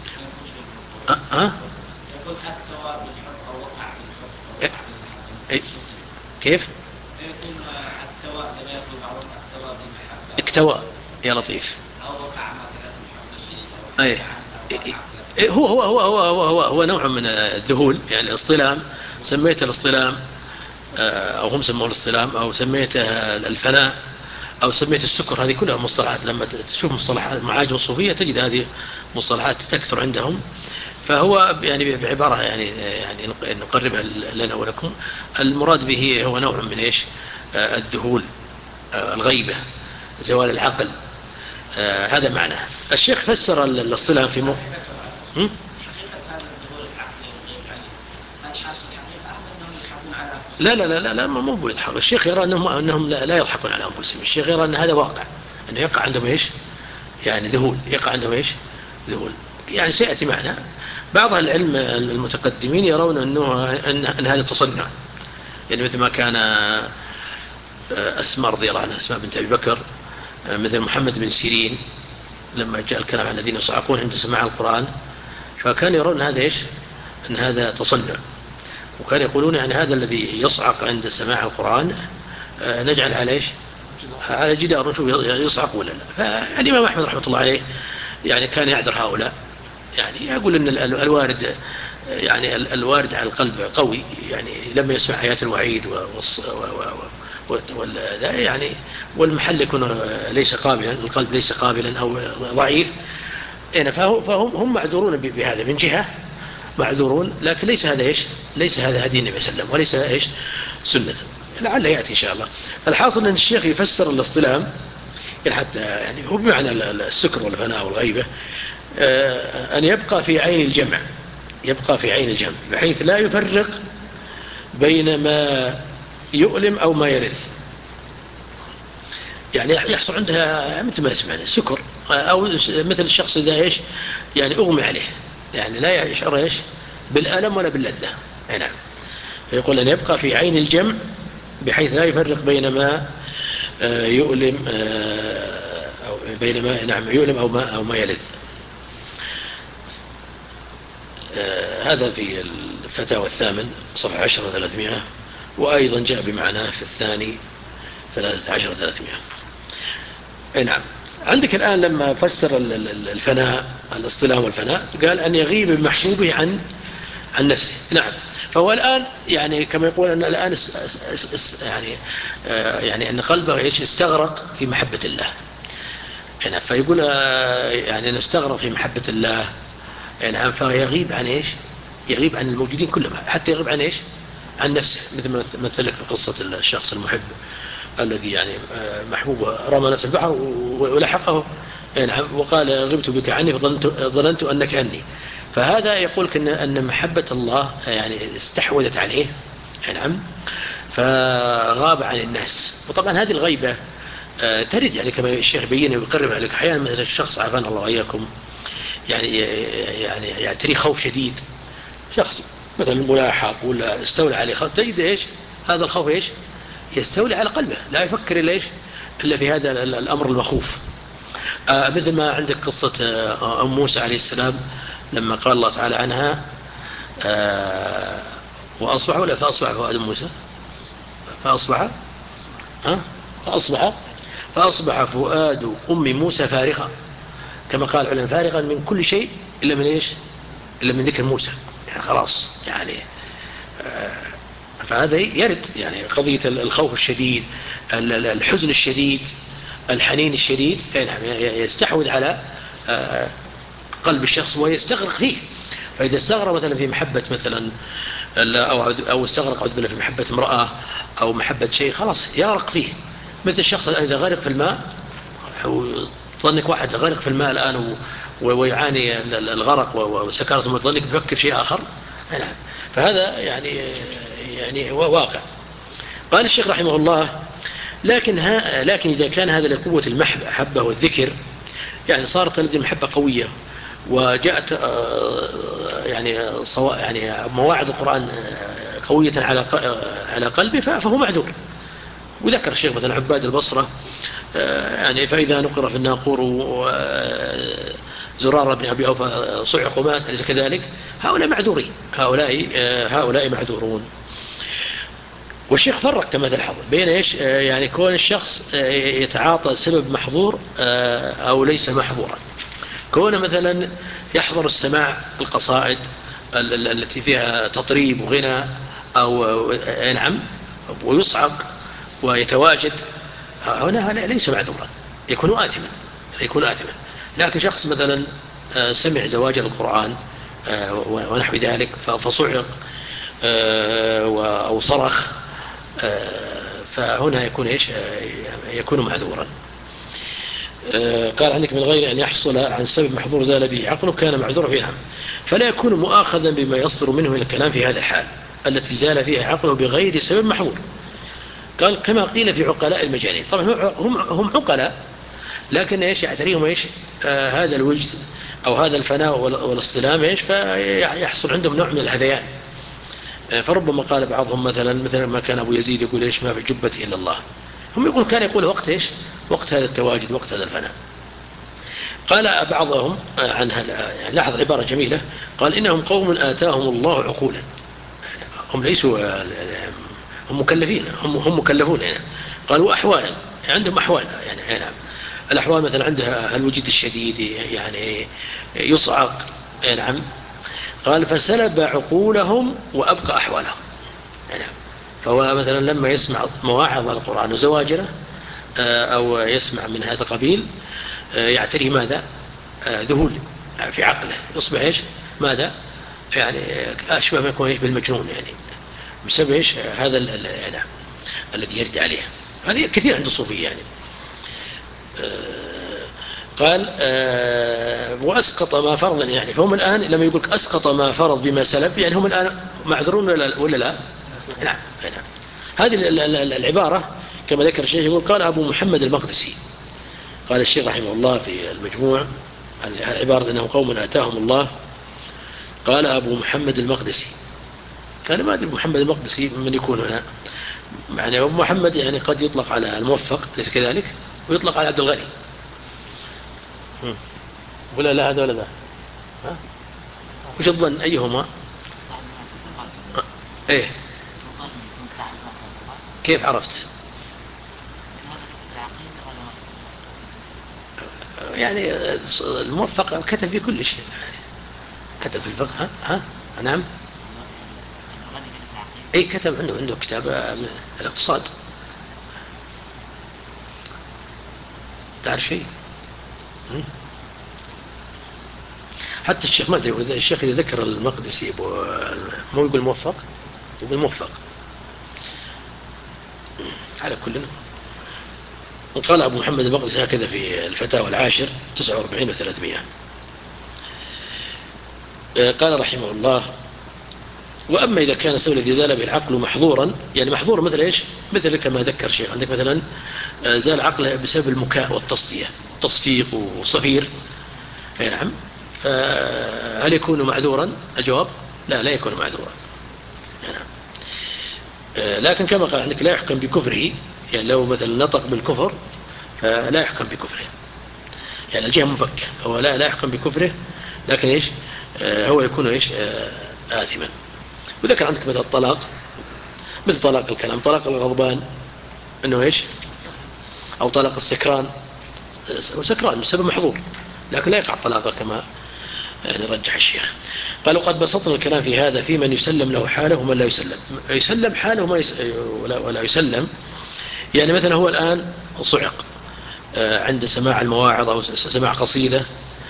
يكون اكتوى بالحب أو وقع في الحب أو وقع في المحبة. كيف؟ يكون اكتوى كما يقول بعضهم اكتوى بالمحبة، اكتوى يا لطيف، أو وقع مثلا في الحب شيء، هو نوع من الذهول. يعني الاصطلام سميته الاصطلام أو هم سموه الاصطلام، أو سميته الفناء، أو سميته السكر، هذه كلها مصطلحات. لما تشوف مصطلحات معاجم الصوفية تجد هذه مصطلحات تكثر عندهم. فهو يعني بعبارة يعني نقربها لنا ولكم، المراد به هو نوع من إيش؟ الذهول، الغيبة، زوال العقل، هذا معناه. الشيخ فسر الاصطلاح في حقيقة هذا الظهور العقلي والغيب يعني هل حاصل حقيقة أم أنهم يضحكون على أنفسهم؟ لا مو بيضحك. الشيخ يرى أنهم لا يضحكون على أنفسهم. الشيخ يرى أن هذا واقع، أنه يقع عندهم إيش؟ يعني ذهول، يقع عندهم إيش؟ ذهول. يعني سيأتي معنا بعض العلم المتقدمين يرون أن هذا تصنع، يعني مثل ما كان أسماء رضي الله عنها، أسماء بنت أبي بكر، مثل محمد بن سيرين لما جاء الكلام عن الذين يصعقون عند سماع القرآن، فكان يرون هذا إيش؟ أن هذا تصنع، وكان يقولون يعني هذا الذي يصعق عند سماع القرآن نجعل على إيش؟ على جدار نشوف يصعق ولا لا. فالإمام أحمد رحمة الله عليه يعني كان يعذر هؤلاء، يعني يقول أن الوارد يعني الوارد على القلب قوي، يعني لما يسمع آيات الوعيد يعني والمحل يكون ليس قابلا، القلب ليس قابلا أو ضعيف، فهم معذورون بهذا من جهة، معذورون، لكن ليس هذا إيش؟ ليس هذا هدي النبي صلى الله عليه وسلم، وليس إيش؟ سنة، لعل يأتي إن شاء الله. الحاصل أن الشيخ يفسر الاصطلام حتى يعني هو بمعنى السكر والفناء والغيبة، أن يبقى في عين الجمع، يبقى في عين الجمع بحيث لا يفرق بين ما يؤلم أو ما يرث. يعني يحصل عندها مثل ما سمعنا سكر، أو مثل الشخص إذا إيش يعني أغمي عليه، يعني لا يشعر إيش بالألم ولا باللذة. نعم. فيقول أن يبقى في عين الجمع بحيث لا يفرق بين ما يؤلم أو بين ما نعم يؤلم أو ما يلذ. هذا في الفتاوى الثامن صفحة 10-300، وأيضا جاء بمعناه في الثاني 13-300. نعم. عندك الآن لما فسر الفناء، الاصطلاح والفناء، قال أن يغيب المحبوب عن نفسه. نعم. فهو الآن يعني كما يقول أن الآن يعني أن قلبه إيش استغرق في محبة الله. نعم. فيقول يعني أن استغرق في محبة الله. نعم. فيغيب عن إيش؟ يغيب عن الموجودين كلهم، حتى يغيب عن إيش؟ عن نفسه، مثل ما مثلك في قصة الشخص المحب الذي يعني محبوب رمى نفسه البحر ولحقه، نعم، وقال غبت بك عني فظننت أنك أني. فهذا يقول أن محبة الله يعني استحوذت عليه، نعم، فغاب عن الناس. وطبعا هذه الغيبة ترد يعني كما الشيخ بيّن ويقرب عليك أحيانا، مثل الشخص عافانا الله وإياكم يعني يعتري خوف شديد، شخص مثلا ملاحق ولا استولى عليه خوف، تجد إيش هذا الخوف إيش يستولي على قلبه، لا يفكر إلا في هذا الأمر المخوف. مثل ما عندك قصة أم موسى عليه السلام لما قال الله تعالى عنها وأصبح ولا فأصبح فؤاد موسى فأصبح فؤاد أم موسى فارغا، كما قال العلماء فارغا من كل شيء إلا من إيش؟ إلا من ذكر موسى، يعني خلاص يعني فهذا يرد يعني قضية الخوف الشديد، الحزن الشديد، الحنين الشديد، يستحوذ على قلب الشخص ويستغرق فيه. فإذا استغرق مثلا في محبة مثلا أو استغرق عذبنا في محبة امرأة أو محبة شيء، خلاص يغرق فيه. مثل الشخص إذا غرق في الماء، ظنك واحد غرق في الماء الآن ويعاني الغرق وسكرة الموت، ظنك بفكر شيء آخر. فهذا يعني واقع. قال الشيخ رحمه الله لكن إذا كان هذا لقوة المحبة والذكر، يعني صارت لدي محبة قوية وجاءت يعني مواعظ القرآن قوية على قلبه، فهو معذور. وذكر الشيخ مثلا عباد البصرة يعني فإذا نقر في الناقور زرار بن أبي أوفى صعق ومات، أليس كذلك؟ هؤلاء معذورين، هؤلاء معذورون. والشيخ فرق كما تلحظ بين إيش يعني كون الشخص يتعاطى سبب محظور أو ليس محظورا. كون مثلا يحضر السماع القصائد التي فيها تطريب وغنى أو نعم ويصعق ويتواجد، هنا ليس معذورا، يكون آثما. لكن شخص مثلا سمع زواج القرآن ونحو ذلك فصعق أو صرخ، فهنا يكون معذورا. قال عندك من غير أن يحصل عن سبب محظور زال به عقله كان معذورا فيه. نعم. فلا يكون مؤاخذا بما يصدر منه من الكلام في هذا الحال التي زال فيها عقله بغير سبب محظور. قال كما قيل في عقلاء المجانين. طبعا هم عقلاء، لكن يعتريهم هذا الوجد أو هذا الفناء والاصطلام فيحصل عندهم نوع من الهذيان. فربما قال بعضهم مثلا ما كان أبو يزيد يقول ما في الجبة إلا الله، هم كان يقول وقت وقت هذا التواجد، وقت هذا الفناء. قال بعضهم عنها، يعني لاحظ عبارة جميلة، قال إنهم قوم آتاهم الله عقولا. هم ليسوا هم مكلفين، هم مكلفون يعني. قالوا أحوالا، عندهم أحوال يعني نعم. الأحوال مثلا عندها الوجود الشديد، يعني يصعق نعم. قال فسلب عقولهم وأبقى أحوالهم نعم. فهو مثلا لما يسمع مواعظ القرآن وزواجره أو يسمع من هذا القبيل يعتري ماذا؟ ذهول في عقله، يصبح إيش؟ ماذا؟ يعني أشبه ما يكون إيش بالمجنون يعني، بسبب إيش؟ هذا نعم الذي يرد عليه. هذه كثير عند الصوفية يعني. قال وأسقط ما فرضا، يعني فهم الآن لما يقولك أسقط ما فرض بما سلف، يعني هم الآن معذرون ولا لا؟ نعم. هذه العبارة كما ذكر الشيخ يقول قال أبو محمد المقدسي، قال الشيخ رحمه الله في المجموع عن عبارة أنهم قوم آتاهم الله، قال أبو محمد المقدسي. أنا ما أدري محمد المقدسي من يكون هنا، يعني أبو محمد يعني قد يطلق على الموفق ليس كذلك، ويطلق على عبد الغني، ولا لا هذا ولا ذا؟ وش الظن أيهما؟ إيه كيف عرفت؟ يعني الموفق كتب في كل شيء، كتب في الفقه. نعم. اي كتب عنده كتاب الاقتصاد. تعرف شيء؟ حتى الشيخ ما ادري الشيخ اذا ذكر المقدسي مو يقول موفق، يقول موفق على كلنا. وقال أبو محمد المقدسي هكذا في الفتاوى العاشر 49 و300. قال رحمه الله وأما إذا كان السبب الذي زال به العقل محظورا، يعني محظور مثل إيش؟ مثل كما ذكر شيخ عندك مثلا زال عقله بسبب المكاء والتصدية، تصفيق وصفير، نعم، هل يكون معذورا؟ الجواب لا يكون معذورا. لكن كما قال عندك لا يحكم بكفره، يعني لو مثلا نطق بالكفر فلا يحكم بكفره، يعني الجهة مفكة، هو لا يحكم بكفره، لكن إيش هو يكون إيش آثما. وذكر عندك مثل الطلاق، مثل طلاق الكلام، طلاق الغضبان أنه إيش، أو طلاق السكران، وسكران بسبب محظور لكن لا يقع طلاقه كما يعني رجح الشيخ. قالوا قد بسطنا الكلام في هذا في من يسلم له حاله ومن لا يسلم. يسلم حاله ولا يسلم، يعني مثلا هو الآن صعق عند سماع المواعظ أو سماع قصيدة،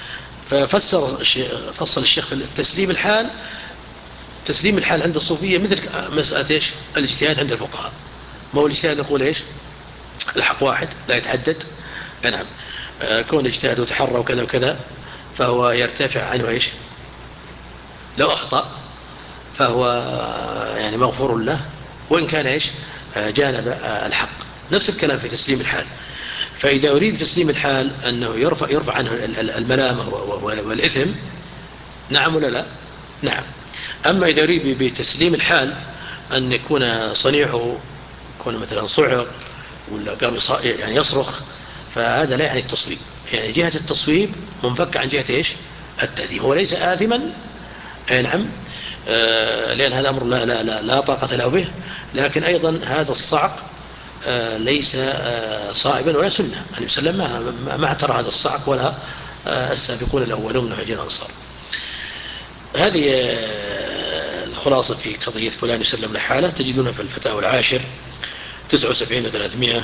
فصل الشيخ في تسليم الحال. تسليم الحال عند الصوفية مثل مسألة إيش؟ الاجتهاد عند الفقهاء. ما هو الاجتهاد نقول إيش؟ الحق واحد لا يتعدد. نعم. كون اجتهاد وتحرى وكذا وكذا فهو يرتفع عنه إيش؟ لو أخطأ فهو يعني مغفور له وإن كان إيش؟ جانب الحق. نفس الكلام في تسليم الحال. فإذا أريد تسليم الحال أنه يرفع عنه الملامة والإثم، نعم ولا لا؟ نعم. أما إذا أريد بتسليم الحال أن يكون صنيعه يكون مثلا صعق ولا قام يعني يصرخ، فهذا لا يعني التصويب، يعني جهة التصويب منفك عن جهة إيش؟ التأثيم. هو ليس آثما، نعم، لأن هذا أمر لا طاقة له به، لكن أيضا هذا الصعق ليس صائبا ولا سنة. النبي صلى الله عليه وسلم ما اعترى هذا الصعق ولا السابقون الأولون من المهاجرين والأنصار. هذه الخلاصة في قضية فلان يسلم لحاله، تجدونها في الفتاوى العاشر 79 و300،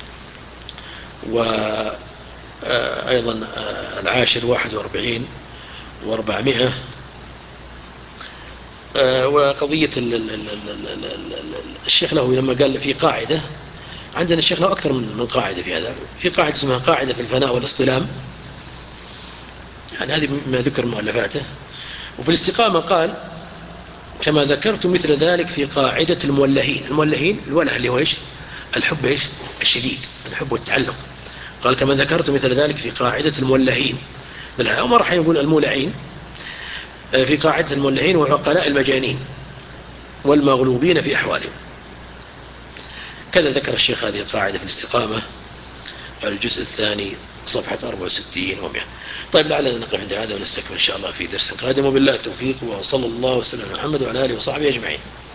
وأيضا العاشر 41 و400. وقضية الشيخ له لما قال في قاعدة، عندنا الشيخ له أكثر من قاعدة في هذا، في قاعدة اسمها قاعدة في الفناء والاصطلام، يعني هذه ما ذكر مؤلفاته. وفي الاستقامة قال كما ذكرت مثل ذلك في قاعدة المولهين. المولهين الوله اللي هو إيش؟ الحب إيش؟ الشديد، الحب والتعلق. قال كما ذكرت مثل ذلك في قاعدة المولهين، وما راح يقول المولعين، في قاعدة المولهين وعقلاء المجانين والمغلوبين في أحوالهم. كذا ذكر الشيخ هذه القاعدة في الاستقامة الجزء الثاني صفحة 64 و100. طيب لعلنا نقف عند هذا ونستكمل إن شاء الله في درس قادم، وبالله التوفيق، وصلى الله وسلم على محمد وعلى آله وصحبه أجمعين.